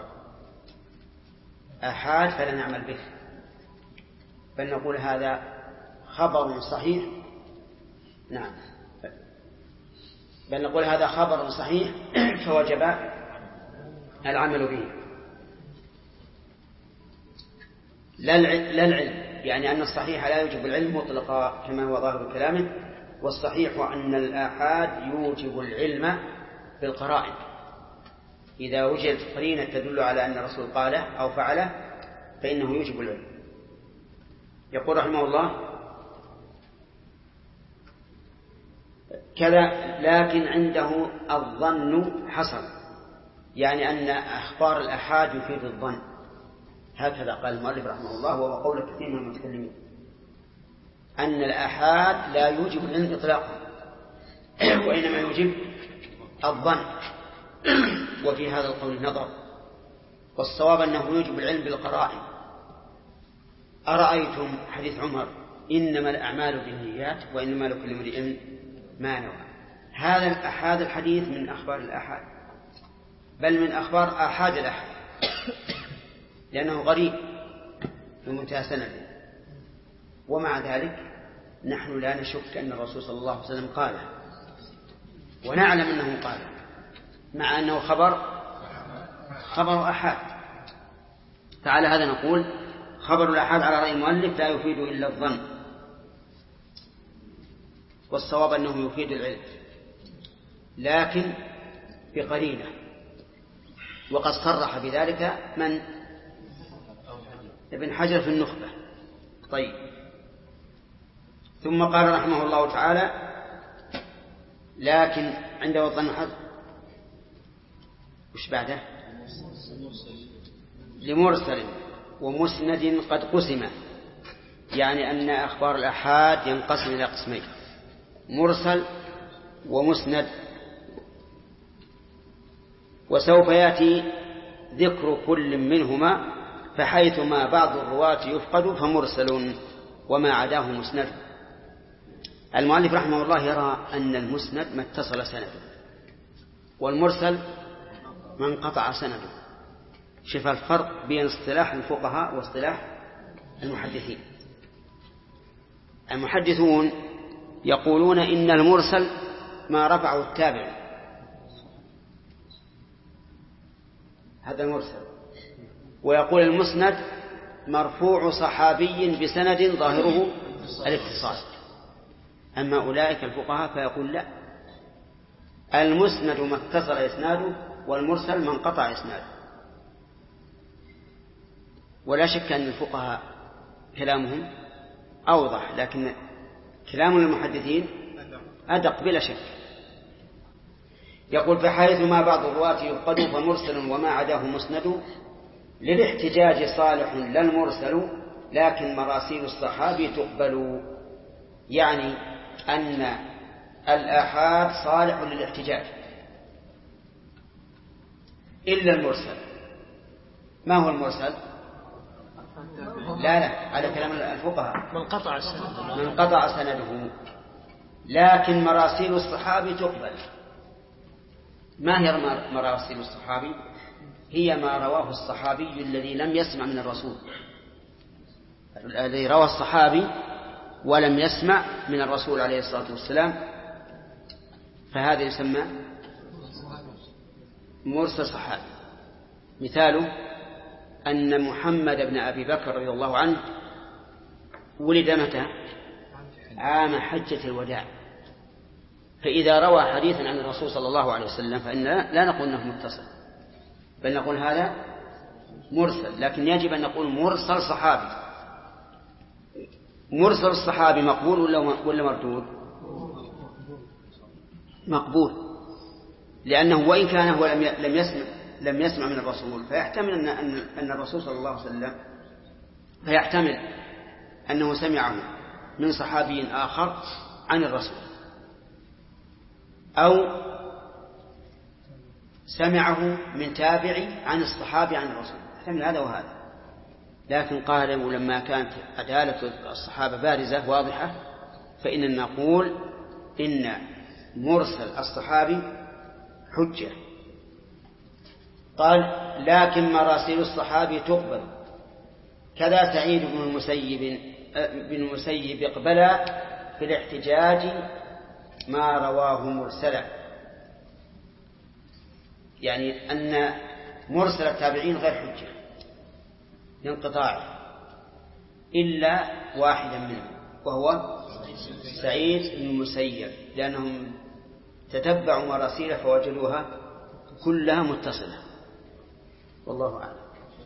آحاد فلا نعمل به، بل نقول هذا خبر صحيح. نعم، بل نقول هذا خبر صحيح فوجب العمل به. لا العلم، يعني أن الصحيح لا يوجب العلم مطلقا كما هو ظاهر كلامه، والصحيح أن الآحاد يوجب العلم بالقرائن. إذا وجدت قرينة تدل على أن الرسول قاله أو فعله فإنه يوجب العلم. يقول رحمه الله: كذا لكن عنده الظن حصل، يعني أن أخبار الآحاد يفيد الظن. هكذا قال المؤلف رحمه الله، وهو قول كثير من المتكلمين، أن الآحاد لا يوجب العلم إطلاقا وإنما يوجب الظن. وفي هذا القول نظر، والصواب أنه يوجب العلم بالقرائن. أرأيتم حديث عمر: إنما الأعمال بالنيات وإنما لكل امرئ ما نوى. هذا الحديث من أخبار الآحاد، بل من أخبار آحاد الآحاد، لأنه غريب في منتهى سنده. ومع ذلك نحن لا نشك أن الرسول صلى الله عليه وسلم قاله، ونعلم أنه قاله، مع أنه خبر آحاد. فعلى هذا نقول خبر الآحاد على رأي المؤلف لا يفيد إلا الظن، والصواب أنه يفيد العلم لكن بقرينة، وقد صرح بذلك من؟ ابن حجر في النخبة. طيب، ثم قال رحمه الله تعالى: لكن عنده الظن حظ. وش بعده؟ لمرسل ومسند قد قسم، يعني أن أخبار الآحاد ينقسم إلى قسمين: مرسل ومسند. وسوف يأتي ذكر كل منهما، فحيثما بعض الرواة يفقد فمرسل وما عداه مسند. المؤلف رحمه الله يرى أن المسند ما اتصل سنده، والمرسل ما انقطع سنده. شوف الفرق بين اصطلاح الفقهاء واصطلاح المحدثين. المحدثون يقولون إن المرسل ما رفعه التابع، هذا المرسل. ويقول المسند مرفوع صحابي بسند ظاهره الاتصال. أما أولئك الفقهاء فيقول لا، المسند ما اتصل إسناده، والمرسل ما انقطع إسناده. ولا شك أن الفقهاء كلامهم أوضح، لكن كلام المحدثين أدق بلا شك. يقول: فحيثما بعض الرواة يفقد فمرسل وما عداه مسند، للاحتجاج صالح لا المرسل لكن مراسيل الصحابي تقبل، يعني أن الآحاد صالح للاحتجاج إلا المرسل. ما هو المرسل؟ لا على كلام الفقهاء من قطع سنده. لكن مراسيل الصحابي تقبل. ما هي مراسيل الصحابي؟ هي ما رواه الصحابي الذي لم يسمع من الرسول، الذي روى الصحابي ولم يسمع من الرسول عليه الصلاة والسلام، فهذا يسمى مرسل صحابي. مثاله أن محمد بن أبي بكر رضي الله عنه ولد متى؟ عام حجة الوداع، فإذا روى حديثا عن الرسول صلى الله عليه وسلم فإننا لا نقول أنه متصل، بل نقول هذا مرسل. لكن يجب أن نقول مرسل صحابي. مرسل الصحابي مقبول ولا مردود؟ مقبول، لأنه وإن كان هو لم يسمع من الرسول، فيحتمل أن الرسول صلى الله عليه وسلم فيحتمل أنه سمعه من صحابي آخر عن الرسول، أو سمعه من تابعي عن الصحابي عن الرسول، يحتمل هذا وهذا. لكن قالوا لما كانت عدالة الصحابة بارزة واضحة فإننا نقول إن مرسل الصحابي حجة. قال لكن مراسيل الصحابي تقبل، كذا سعيد بن المسيب اقبل في الاحتجاج ما رواه مرسلا، يعني أن مرسل التابعين غير حجة لانقطاعه إلا واحدا منهم وهو سعيد بن المسيب، لأنهم تتبعوا مراسيل فوجدوها كلها متصلة. والله أعلم.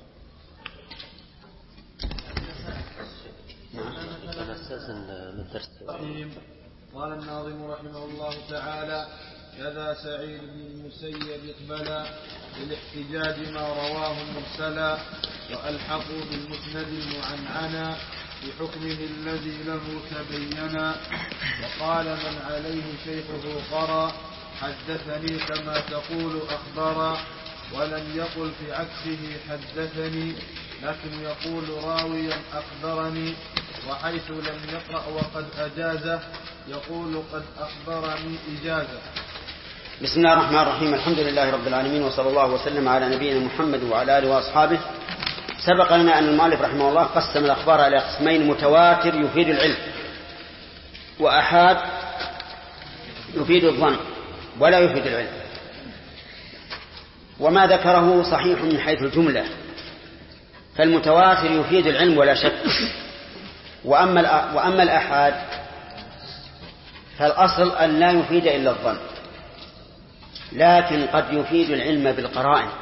قال الناظم رحمه الله تعالى كذا سعيد بن المسيب اقبل بالاحتجاج ما رواه مرسلا، وألحقوا بالمسند المعنعنا بحكمه الذي له تبينا، وقال من عليه شيخه قرى حدثني كما تقول أخبرا، ولم يقل في عكسه حدثني لكن يقول راويا أخبرني، وحيث لم يقرأ وقد أجازه يقول قد أخبرني إجازة. بسم الله الرحمن الرحيم. الحمد لله رب العالمين، وصلى الله وسلم على نبينا محمد وعلى آله وأصحابه. سبق لنا أن المؤلف رحمه الله قسم الأخبار على قسمين: متواتر يفيد العلم، وأحاد يفيد الظن ولا يفيد العلم. وما ذكره صحيح من حيث الجملة، فالمتواتر يفيد العلم ولا شك. وأما الأحاد فالأصل أن لا يفيد إلا الظن، لكن قد يفيد العلم بالقرائن.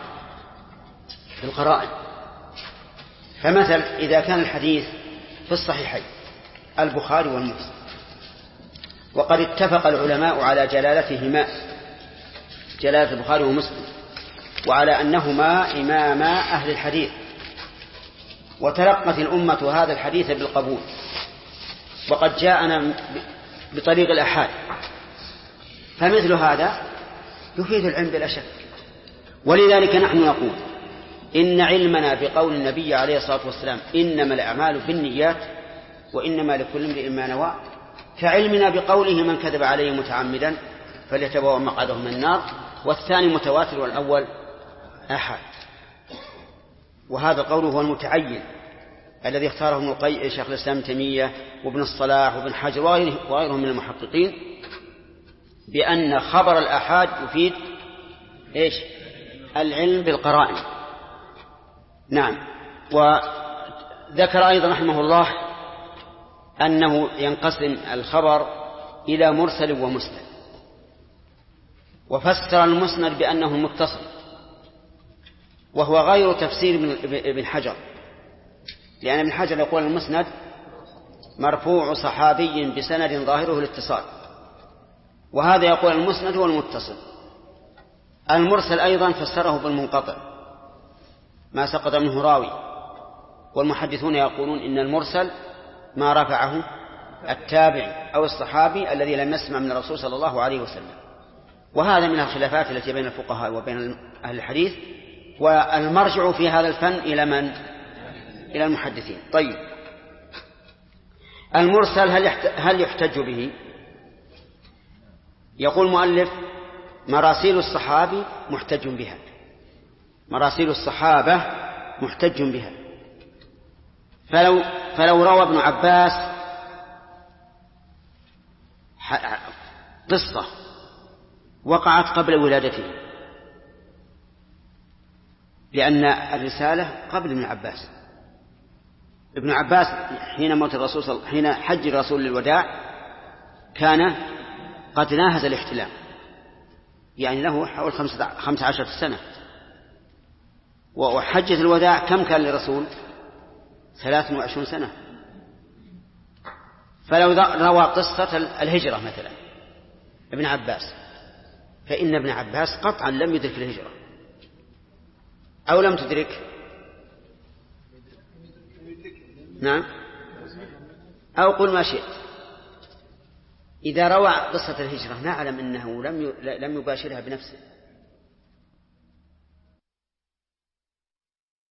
فمثل إذا كان الحديث في الصحيحين البخاري والمسلم، وقد اتفق العلماء على جلالتهما، جلالة البخاري ومسلم، وعلى أنهما إماما أهل الحديث، وتلقت الأمة هذا الحديث بالقبول، وقد جاءنا بطريق الأحاد، فمثل هذا يفيد العلم بلا شك. ولذلك نحن نقول إن علمنا بقول النبي عليه الصلاة والسلام إنما الأعمال بالنيات وإنما لكل امرئ ما نوى، كعلمنا بقوله من كذب عليه متعمدا فليتبوأ مقعده من النار، والثاني متواتر والأول أحد. وهذا القول هو المتعين الذي اختاره شيخ الإسلام تيمية وابن الصلاح وابن حجر وغيرهم من المحققين، بأن خبر الأحاد يفيد العلم بالقرائن. نعم. وذكر أيضا رحمه الله أنه ينقسم الخبر إلى مرسل ومسند، وفسر المسند بأنه متصل، وهو غير تفسير ابن حجر، لأن ابن حجر يقول المسند مرفوع صحابي بسند ظاهره الاتصال، وهذا يقول المسند هو المتصل. المرسل أيضا فسره بالمنقطع، ما سقط منه راوي، والمحدثون يقولون إن المرسل ما رفعه التابعي أو الصحابي الذي لم يسمع من الرسول صلى الله عليه وسلم. وهذا من الخلافات التي بين الفقهاء وبين أهل الحديث، والمرجع في هذا الفن إلى من؟ إلى المحدثين. طيب، المرسل هل يحتج به؟ يقول المؤلف مراسيل الصحابي محتج بها، مراسيل الصحابة محتج بها. فلو روى ابن عباس قصة وقعت قبل ولادته، لأن الرسالة قبل ابن عباس. ابن عباس حين حج الرسول للوداع كان قد ناهز الاحتلام، يعني له حول 15 سنة، وحجة الوداع كم كان للرسول؟ 23 سنة. فلو روى قصة الهجرة مثلا ابن عباس، فإن ابن عباس قطعا لم يدرك الهجرة، أو لم تدرك، نعم، أو قل ما شئت. إذا روى قصة الهجرة نعلم أنه لم يباشرها بنفسه،